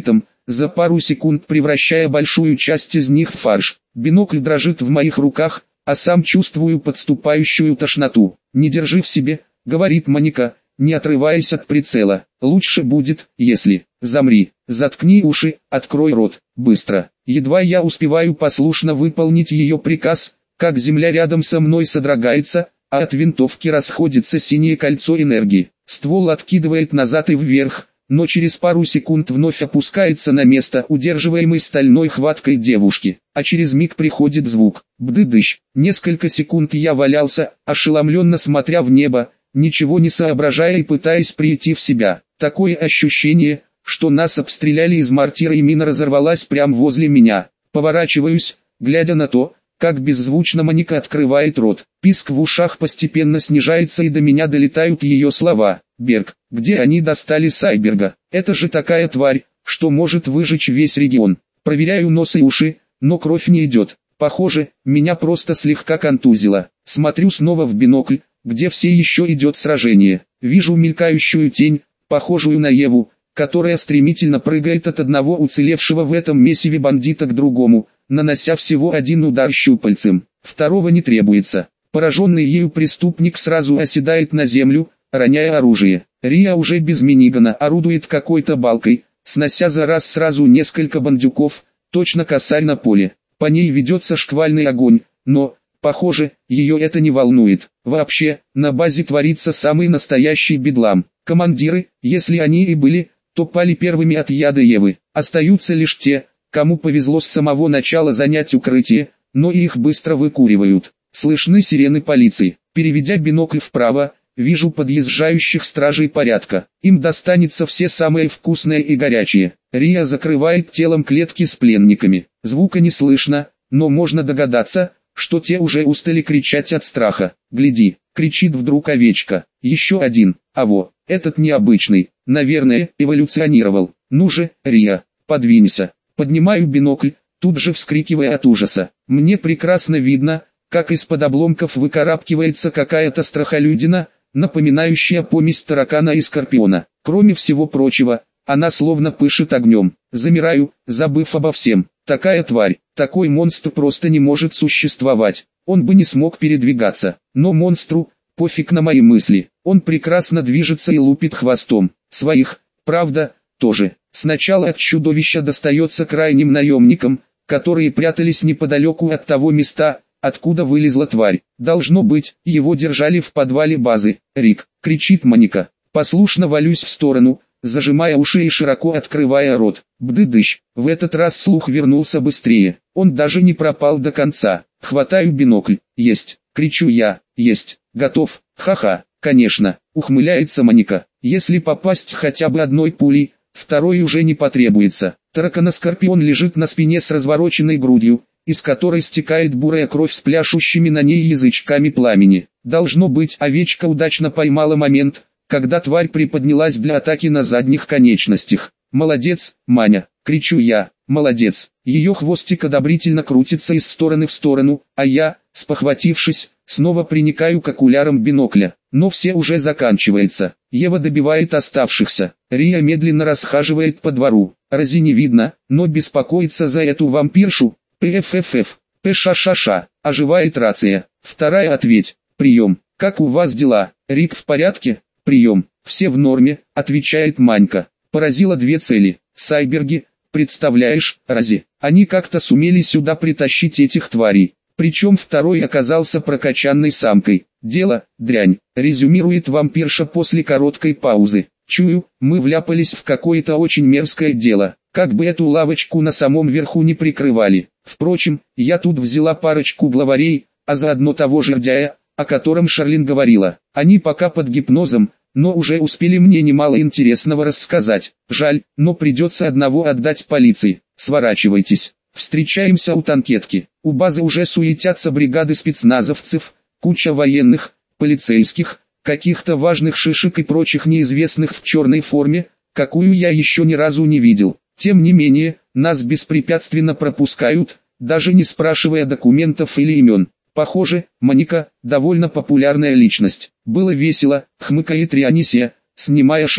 за пару секунд превращая большую часть из них в фарш. Бинокль дрожит в моих руках, а сам чувствую подступающую тошноту. «Не держи в себе», — говорит Моника, не отрываясь от прицела. «Лучше будет, если...» «Замри, заткни уши, открой рот, быстро». Едва я успеваю послушно выполнить ее приказ, как земля рядом со мной содрогается, а от винтовки расходится синее кольцо энергии. Ствол откидывает назад и вверх, но через пару секунд вновь опускается на место, удерживаемый стальной хваткой девушки. А через миг приходит звук. Бдыдыщ. Несколько секунд я валялся, ошеломленно смотря в небо, ничего не соображая и пытаясь прийти в себя. Такое ощущение, что нас обстреляли из мортира и мина разорвалась прямо возле меня. Поворачиваюсь, глядя на то, как беззвучно Моника открывает рот. Писк в ушах постепенно снижается и до меня долетают ее слова. «Берг, где они достали Сайберга? Это же такая тварь, что может выжечь весь регион». Проверяю нос и уши, но кровь не идет. Похоже, меня просто слегка контузило. Смотрю снова в бинокль, где все еще идет сражение. Вижу мелькающую тень, похожую на Еву, которая стремительно прыгает от одного уцелевшего в этом месиве бандита к другому, нанося всего один удар щупальцем. Второго не требуется. Пораженный ею преступник сразу оседает на землю, роняя оружие. Рия уже без минигана орудует какой-то балкой, снося за раз сразу несколько бандюков, точно косарь на поле. По ней ведется шквальный огонь, но, похоже, ее это не волнует. Вообще, на базе творится самый настоящий бедлам. Командиры, если они и были, то пали первыми от яда Евы. Остаются лишь те, кому повезло с самого начала занять укрытие, но и их быстро выкуривают. Слышны сирены полиции. Переведя бинокль вправо, вижу подъезжающих стражей порядка. Им достанется все самое вкусное и горячее. Рия закрывает телом клетки с пленниками. Звука не слышно, но можно догадаться, что те уже устали кричать от страха. «Гляди!» — кричит вдруг овечка. «Еще один! Аво! Этот необычный! Наверное, эволюционировал! Ну же, Рия, подвинься!» Поднимаю бинокль, тут же вскрикивая от ужаса. Мне прекрасно видно, как из-под обломков выкарабкивается какая-то страхолюдина, напоминающая помесь таракана и скорпиона. Кроме всего прочего, она словно пышет огнем. Замираю, забыв обо всем. Такая тварь, такой монстр просто не может существовать. Он бы не смог передвигаться. Но монстру пофиг на мои мысли. Он прекрасно движется и лупит хвостом. Своих, правда, тоже. Сначала от чудовища достается крайним наемникам, которые прятались неподалеку от того места, откуда вылезла тварь. Должно быть, его держали в подвале базы. «Рик!» — кричит Моника. Послушно валюсь в сторону, зажимая уши и широко открывая рот. Бдыдыщ. В этот раз слух вернулся быстрее. Он даже не пропал до конца. Хватаю бинокль. «Есть!» — кричу я. «Есть! Готов! Ха-ха!» «Конечно!» — ухмыляется Моника. «Если попасть хотя бы одной пулей, второй уже не потребуется». Таракан-скорпион лежит на спине с развороченной грудью, из которой стекает бурая кровь с пляшущими на ней язычками пламени. Должно быть, овечка удачно поймала момент, когда тварь приподнялась для атаки на задних конечностях. «Молодец, Маня!» — кричу я. «Молодец!» Ее хвостик одобрительно крутится из стороны в сторону, а я, спохватившись, снова приникаю к окулярам бинокля. Но все уже заканчивается. Ева добивает оставшихся. Рия медленно расхаживает по двору. Рози не видно, но беспокоится за эту вампиршу. ПФФФ, ПШШШ, оживает рация. Вторая ответь. «Прием, как у вас дела? Рик в порядке?» «Прием, все в норме», отвечает Манька. Поразила две цели. Сайберги, представляешь, Рози, они как-то сумели сюда притащить этих тварей. Причем второй оказался прокачанной самкой. «Дело, дрянь», резюмирует вампирша после короткой паузы. «Чую, мы вляпались в какое-то очень мерзкое дело. Как бы эту лавочку на самом верху не прикрывали. Впрочем, я тут взяла парочку главарей, а заодно того жердяя, о котором Шарлин говорила. Они пока под гипнозом, но уже успели мне немало интересного рассказать. Жаль, но придется одного отдать полиции. Сворачивайтесь. Встречаемся у танкетки. У базы уже суетятся бригады спецназовцев, куча военных, полицейских, каких-то важных шишек и прочих неизвестных в черной форме, какую я еще ни разу не видел. Тем не менее, нас беспрепятственно пропускают, даже не спрашивая документов или имен. Похоже, Моника довольно популярная личность. Было весело, хмыкает Рионисия, снимая шлем.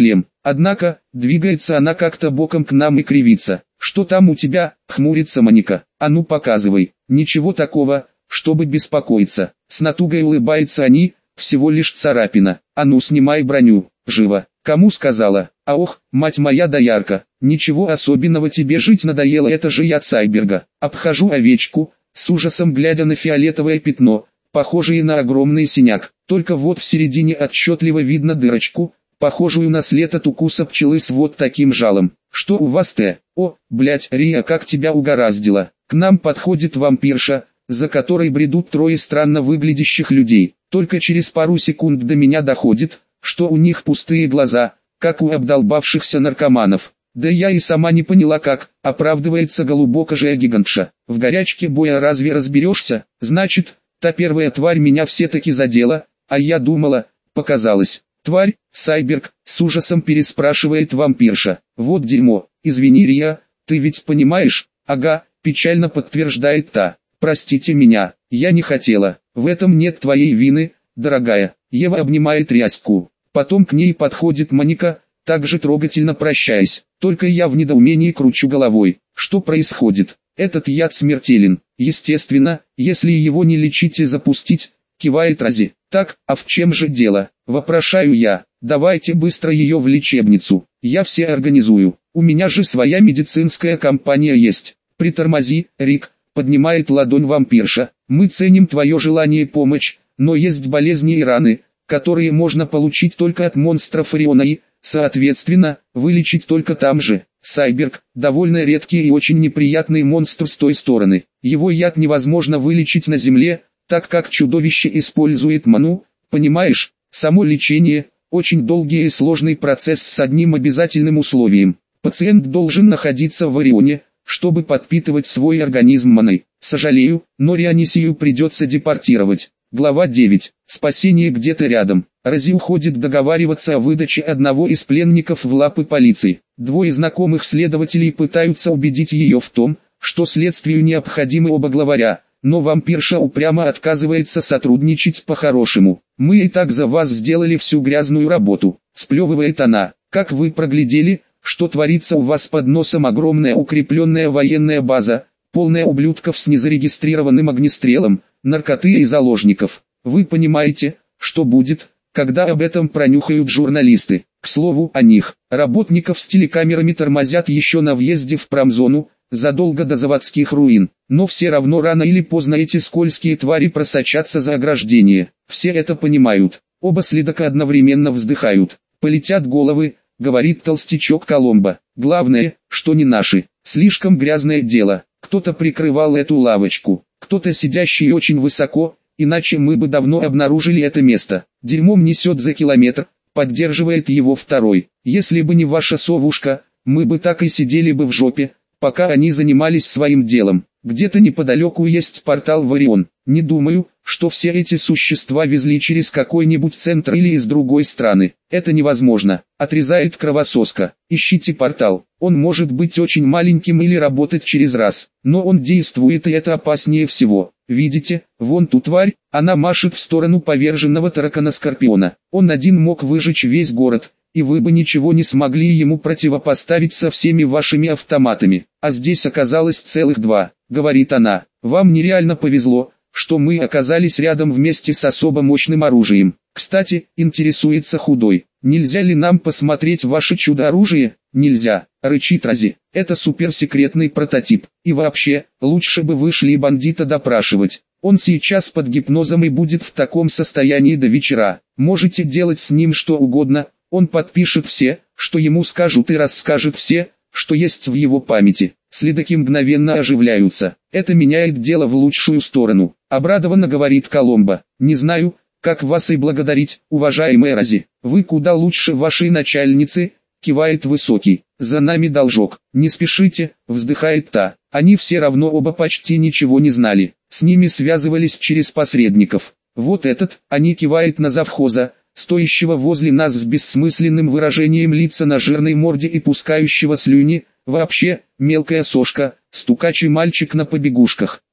Однако, двигается она как-то боком к нам и кривится. «Что там у тебя?» — хмурится Моника. «А ну показывай». «Ничего такого, чтобы беспокоиться». С натугой улыбаются они, всего лишь царапина. «А ну снимай броню, живо». «Кому сказала?» «А ох, мать моя доярка, ничего особенного, тебе жить надоело, это же я Цайберга». Обхожу овечку, с ужасом глядя на фиолетовое пятно, похожее на огромный синяк. Только вот в середине отчетливо видно дырочку, похожую на след от укуса пчелы с вот таким жалом. «Что у вас-то?» «О, блять, Рия, как тебя угораздило!» К нам подходит вампирша, за которой бредут трое странно выглядящих людей. Только через пару секунд до меня доходит, что у них пустые глаза, как у обдолбавшихся наркоманов. Да я и сама не поняла как, оправдывается голубокожая гигантша. В горячке боя разве разберешься? Значит, та первая тварь меня все-таки задела, а я думала, показалось. «Тварь, Сайберг?» — с ужасом переспрашивает вампирша. «Вот дерьмо, извини, Рия, ты ведь понимаешь?» «Ага», — печально подтверждает та. «Простите меня, я не хотела, в этом нет твоей вины, дорогая». Ева обнимает Ряську. Потом к ней подходит Моника, также трогательно прощаясь. Только я в недоумении кручу головой. Что происходит? Этот яд смертелен. Естественно, если его не лечить и запустить, кивает Рази. Так, а в чем же дело? Вопрошаю я. Давайте быстро ее в лечебницу. Я все организую. У меня же своя медицинская компания есть. Притормози, Рик, поднимает ладонь вампирша. Мы ценим твое желание помочь, но есть болезни и раны, которые можно получить только от монстров Ориона и, соответственно, вылечить только там же. Сайберг – довольно редкий и очень неприятный монстр с той стороны. Его яд невозможно вылечить на земле, так как чудовище использует ману, понимаешь? Само лечение – очень долгий и сложный процесс с одним обязательным условием. Пациент должен находиться в Орионе, чтобы подпитывать свой организм маной. Сожалею, но Рионисию придется депортировать. Глава 9. Спасение где-то рядом. Рази уходит договариваться о выдаче одного из пленников в лапы полиции. Двое знакомых следователей пытаются убедить ее в том, что следствию необходимы оба главаря, но вампирша упрямо отказывается сотрудничать по-хорошему. «Мы и так за вас сделали всю грязную работу», — сплевывает она. «Как вы проглядели, что творится у вас под носом огромная укрепленная военная база, полная ублюдков с незарегистрированным огнестрелом, наркоты и заложников. Вы понимаете, что будет, когда об этом пронюхают журналисты? К слову о них, работников с телекамерами тормозят еще на въезде в промзону, задолго до заводских руин. Но все равно рано или поздно эти скользкие твари просочатся за ограждение. Все это понимают. Оба следака одновременно вздыхают. «Полетят головы», — говорит толстячок Коломбо. «Главное, что не наши. Слишком грязное дело. Кто-то прикрывал эту лавочку. Кто-то сидящий очень высоко, иначе мы бы давно обнаружили это место. Дерьмом несет за километр», — поддерживает его второй. «Если бы не ваша совушка, мы бы так и сидели бы в жопе, пока они занимались своим делом. Где-то неподалеку есть портал в Орион. Не думаю, что все эти существа везли через какой-нибудь центр или из другой страны. Это невозможно», — отрезает кровососка. «Ищите портал. Он может быть очень маленьким или работать через раз, но он действует, и это опаснее всего. Видите, вон ту тварь, она машет в сторону поверженного таракана-скорпиона. Он один мог выжечь весь город, и вы бы ничего не смогли ему противопоставить со всеми вашими автоматами. А здесь оказалось целых два», — говорит она. «Вам нереально повезло, что мы оказались рядом вместе с особо мощным оружием. Кстати, интересуется Худой, нельзя ли нам посмотреть ваше чудо-оружие?» «Нельзя», — рычит Рази. «Это суперсекретный прототип. И вообще, лучше бы вы шли бандита допрашивать. Он сейчас под гипнозом и будет в таком состоянии до вечера. Можете делать с ним что угодно, он подпишет все, что ему скажут, и расскажет все, что есть в его памяти». Следаки мгновенно оживляются. «Это меняет дело в лучшую сторону», — обрадованно говорит Коломбо. «Не знаю, как вас и благодарить, уважаемая Рази. Вы куда лучше вашей начальницы», — кивает Высокий. «За нами должок». «Не спешите», — вздыхает та. «Они все равно оба почти ничего не знали. С ними связывались через посредников. Вот этот», — они кивает на завхоза, стоящего возле нас с бессмысленным выражением лица на жирной морде и пускающего слюни. «Вообще, мелкая сошка, стукачий мальчик на побегушках.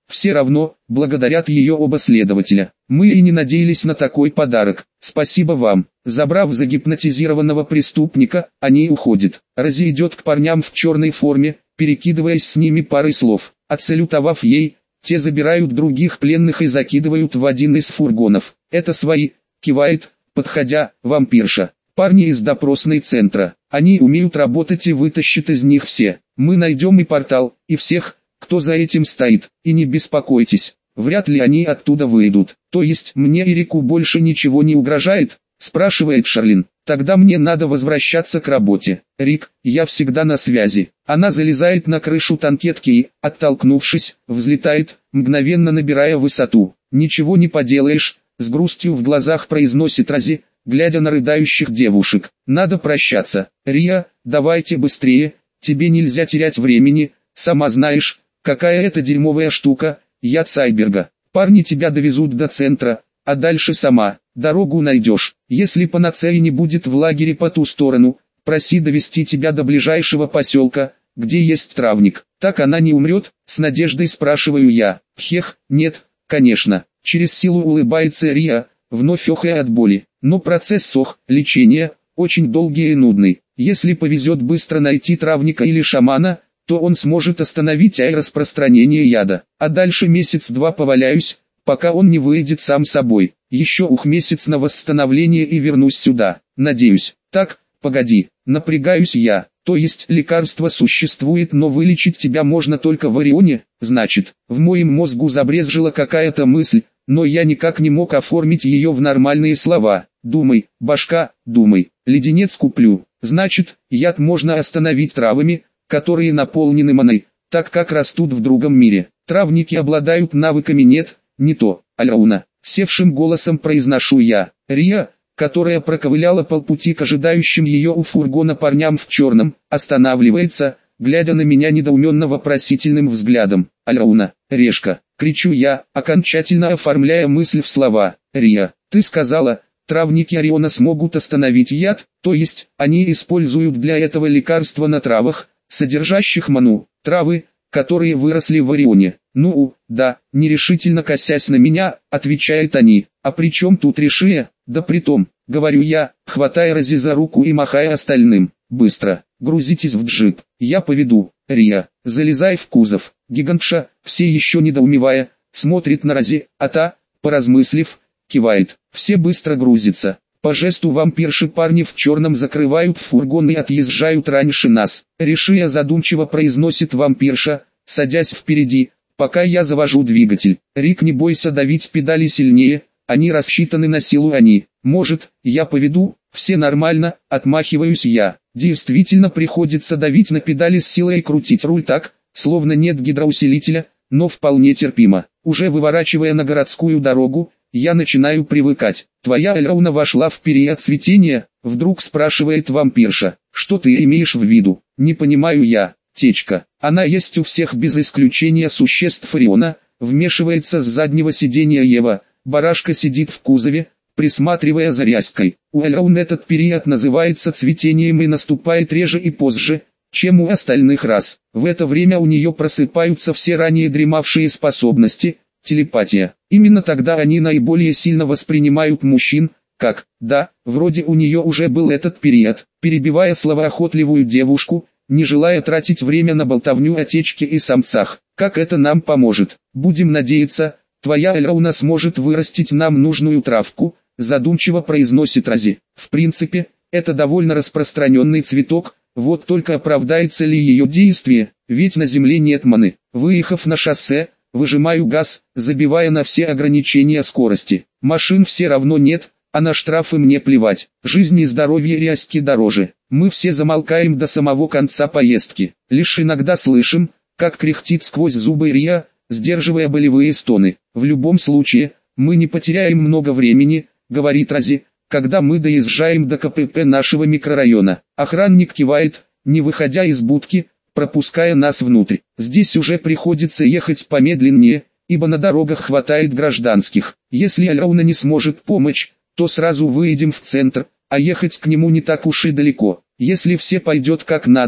Все равно, благодарят ее оба следователя. Мы и не надеялись на такой подарок. Спасибо вам. Забрав загипнотизированного преступника, они уходят. Рози идет к парням в черной форме, перекидываясь с ними парой слов. Отсалютовав ей, те забирают других пленных и закидывают в один из фургонов. Это свои, кивает, подходя, вампирша. Парни из допросной центра. Они умеют работать и вытащат из них все. Мы найдем и портал, и всех, кто за этим стоит. И не беспокойтесь, вряд ли они оттуда выйдут. То есть мне и Рику больше ничего не угрожает? Спрашивает Шарлин. Тогда мне надо возвращаться к работе. Рик, я всегда на связи. Она залезает на крышу танкетки и, оттолкнувшись, взлетает, мгновенно набирая высоту. Ничего не поделаешь, с грустью в глазах произносит Рози, глядя на рыдающих девушек. Надо прощаться. Рия, давайте быстрее, тебе нельзя терять времени, сама знаешь, какая это дерьмовая штука, яд Сайберга. Парни тебя довезут до центра, а дальше сама, дорогу найдешь. Если панацеи не будет в лагере по ту сторону, проси довести тебя до ближайшего поселка, где есть травник. Так она не умрет, с надеждой спрашиваю я. Хех, нет, конечно. Через силу улыбается Рия, вновь охая от боли. Но процесс лечения, очень долгий и нудный. Если повезет быстро найти травника или шамана, то он сможет остановить распространение яда. А дальше месяц-два поваляюсь, пока он не выйдет сам собой. Еще месяц на восстановление и вернусь сюда. Надеюсь. Так, погоди, напрягаюсь я. То есть лекарство существует, но вылечить тебя можно только в Орионе? Значит, в моем мозгу забрезжила какая-то мысль, но я никак не мог оформить ее в нормальные слова. Думай, башка, думай. Леденец куплю. Значит, яд можно остановить травами, которые наполнены маной, так как растут в другом мире. Травники обладают навыками нет, не то, Альрауна. Севшим голосом произношу я. Рия, которая проковыляла полпути к ожидающим ее у фургона парням в черном, останавливается, глядя на меня недоуменно-вопросительным взглядом. Альрауна, решка, кричу я, окончательно оформляя мысль в слова. Рия, ты сказала, травники Ориона смогут остановить яд, то есть, они используют для этого лекарства на травах, содержащих ману, травы, которые выросли в Орионе. Ну, да, нерешительно косясь на меня, отвечают они. А при чем тут Решия? Да притом, говорю я, хватая Рози за руку и махая остальным. Быстро, грузитесь в джип, я поведу. Рия, залезай в кузов. Гигантша, все еще недоумевая, смотрит на Рози, а та, поразмыслив, кивает. Все быстро грузятся. По жесту вампирши парни в черном закрывают фургон и отъезжают раньше нас. Решия задумчиво произносит вампирша, садясь впереди, пока я завожу двигатель. Рик, не бойся давить педали сильнее, они рассчитаны на силу они. Может, я поведу, все нормально, отмахиваюсь я. Действительно приходится давить на педали с силой и крутить руль так, словно нет гидроусилителя, но вполне терпимо. Уже выворачивая на городскую дорогу, я начинаю привыкать. Твоя Альрауна вошла в период цветения, вдруг спрашивает вампирша. Что ты имеешь в виду? Не понимаю я. Течка. Она есть у всех без исключения существ Ориона, вмешивается с заднего сиденья Ева. Барашка сидит в кузове, присматривая за Ряськой. У Альраун этот период называется цветением и наступает реже и позже, чем у остальных рас. В это время у нее просыпаются все ранее дремавшие способности, телепатия. Именно тогда они наиболее сильно воспринимают мужчин, как, да, вроде у нее уже был этот период. Перебивая словоохотливую девушку, не желая тратить время на болтовню о течке и самцах. Как это нам поможет? Будем надеяться, твоя Альрауна сможет вырастить нам нужную травку, задумчиво произносит Рози. В принципе, это довольно распространенный цветок, вот только оправдается ли ее действие, ведь на земле нет маны. Выехав на шоссе, выжимаю газ, забивая на все ограничения скорости. Машин все равно нет, а на штрафы мне плевать. Жизнь и здоровье Ряськи дороже. Мы все замолкаем до самого конца поездки. Лишь иногда слышим, как кряхтит сквозь зубы Рия, сдерживая болевые стоны. В любом случае, мы не потеряем много времени, говорит Рози, когда мы доезжаем до КПП нашего микрорайона. Охранник кивает, не выходя из будки, пропуская нас внутрь. Здесь уже приходится ехать помедленнее, ибо на дорогах хватает гражданских. Если Альрауна не сможет помочь, то сразу выедем в центр, а ехать к нему не так уж и далеко. Если все пойдет как надо,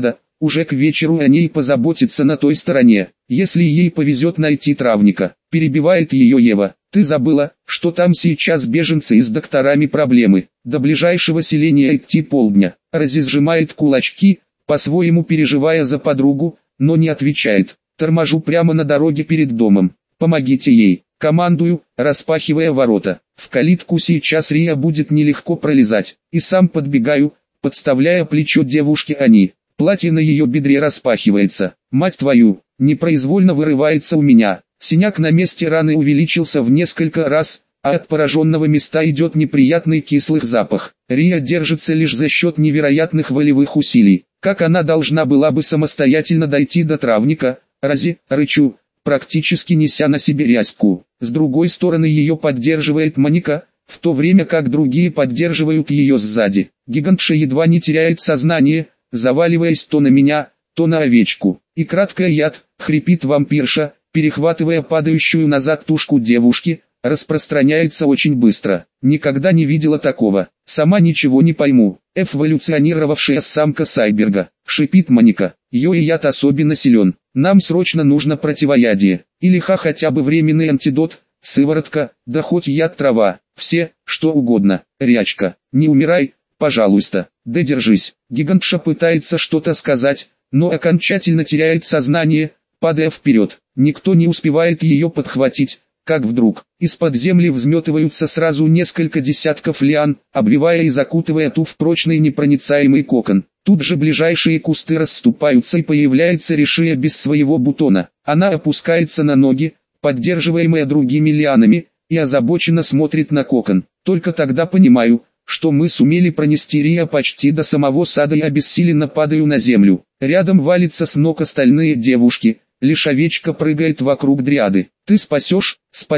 уже к вечеру о ней позаботиться на той стороне, если ей повезет найти травника. Перебивает ее Ева. Ты забыла, что там сейчас беженцы и с докторами проблемы. До ближайшего селения идти полдня. Рози сжимает кулачки, по-своему переживая за подругу, но не отвечает. Торможу прямо на дороге перед домом. Помогите ей. Командую, распахивая ворота. В калитку сейчас Рия будет нелегко пролезать. И сам подбегаю, подставляя плечо девушке Ани. Платье на ее бедре распахивается. Мать твою, непроизвольно вырывается у меня. Синяк на месте раны увеличился в несколько раз, а от пораженного места идет неприятный кислый запах. Рия держится лишь за счет невероятных волевых усилий. Как она должна была бы самостоятельно дойти до травника? Рази, рычу, практически неся на себе ряску. С другой стороны ее поддерживает Моника, в то время как другие поддерживают ее сзади. Гигантша едва не теряет сознание, заваливаясь то на меня, то на овечку. И краткая яд, хрипит вампирша, перехватывая падающую назад тушку девушки, распространяется очень быстро. Никогда не видела такого. Сама ничего не пойму. Эволюционировавшая самка Сайберга, шипит Моника. Ее и яд особенно силен. Нам срочно нужно противоядие. Или хотя бы временный антидот, сыворотка, да хоть яд трава. Все, что угодно. Рячка, не умирай, пожалуйста. Да держись. Гигантша пытается что-то сказать, но окончательно теряет сознание, падая вперед. Никто не успевает ее подхватить, как вдруг из-под земли взметываются сразу несколько десятков лиан, обвивая и закутывая ту в прочный непроницаемый кокон. Тут же ближайшие кусты расступаются и появляется Ришия без своего бутона. Она опускается на ноги, поддерживаемая другими лианами, и озабоченно смотрит на кокон. Только тогда понимаю, что мы сумели пронести Рия почти до самого сада и обессиленно падаю на землю. Рядом валятся с ног остальные девушки. Лишь овечка прыгает вокруг дриады. Ты спасешь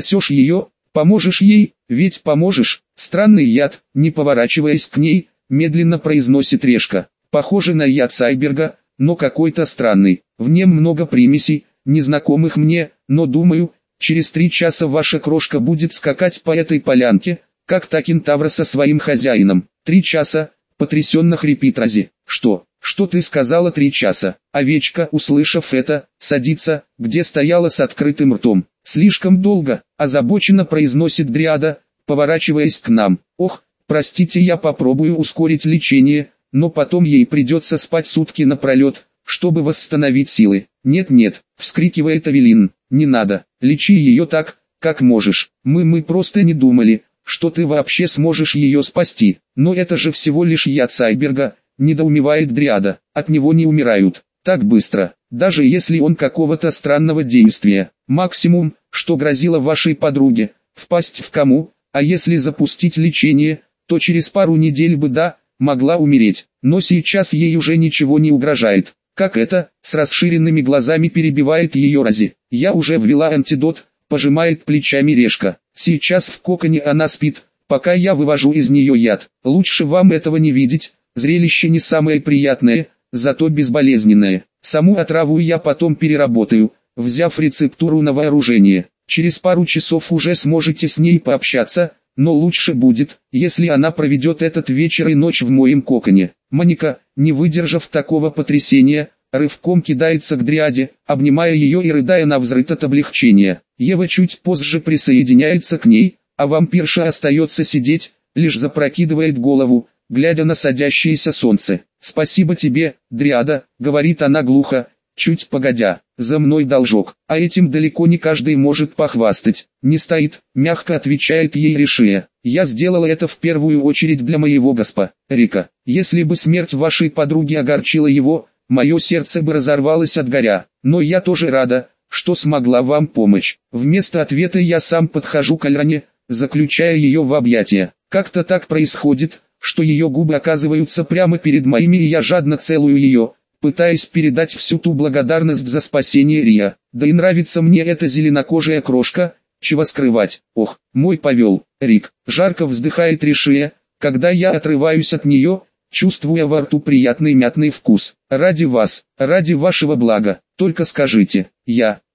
ее, поможешь ей, ведь поможешь. Странный яд, не поворачиваясь к ней, медленно произносит Решка. Похоже на яд Сайберга, но какой-то странный. В нем много примесей, незнакомых мне, но думаю, через 3 часа ваша крошка будет скакать по этой полянке, как та кентавра со своим хозяином. 3 часа, потрясенно хрипит Рози. Что ты сказала 3 часа? Овечка, услышав это, садится, где стояла с открытым ртом. Слишком долго, озабоченно произносит дриада, поворачиваясь к нам. Ох, простите, я попробую ускорить лечение, но потом ей придется спать сутки напролет, чтобы восстановить силы. Нет, вскрикивает Авелин, не надо, лечи ее так, как можешь. Мы просто не думали, что ты вообще сможешь ее спасти. Но это же всего лишь яд Сайберга. Недоумевает дриада, от него не умирают так быстро, даже если он какого-то странного действия. Максимум, что грозило вашей подруге, впасть в кому, а если запустить лечение, то через пару недель бы могла умереть, но сейчас ей уже ничего не угрожает. Как это, с расширенными глазами перебивает ее Рози. Я уже ввела антидот, пожимает плечами Решка. Сейчас в коконе она спит, пока я вывожу из нее яд. Лучше вам этого не видеть. Зрелище не самое приятное, зато безболезненное. Саму отраву я потом переработаю, взяв рецептуру на вооружение. Через пару часов уже сможете с ней пообщаться, но лучше будет, если она проведет этот вечер и ночь в моем коконе. Моника, не выдержав такого потрясения, рывком кидается к дриаде, обнимая ее и рыдая навзрыд от облегчения. Ева чуть позже присоединяется к ней, а вампирша остается сидеть, лишь запрокидывает голову, глядя на садящееся солнце. «Спасибо тебе, дриада», — говорит она глухо, чуть погодя, «за мной должок, а этим далеко не каждый может похвастать». «Не стоит», — мягко отвечает ей Ришия. «Я сделала это в первую очередь для моего Рика. Если бы смерть вашей подруги огорчила его, мое сердце бы разорвалось от горя, но я тоже рада, что смогла вам помочь». Вместо ответа я сам подхожу к Альране, заключая ее в объятия. Как-то так происходит, что ее губы оказываются прямо перед моими, и я жадно целую ее, пытаясь передать всю ту благодарность за спасение Рия. Да и нравится мне эта зеленокожая крошка, чего скрывать. Ох, мой повел, Рик. Жарко вздыхает Ришия, когда я отрываюсь от нее, чувствуя во рту приятный мятный вкус. Ради вас, ради вашего блага, только скажите, я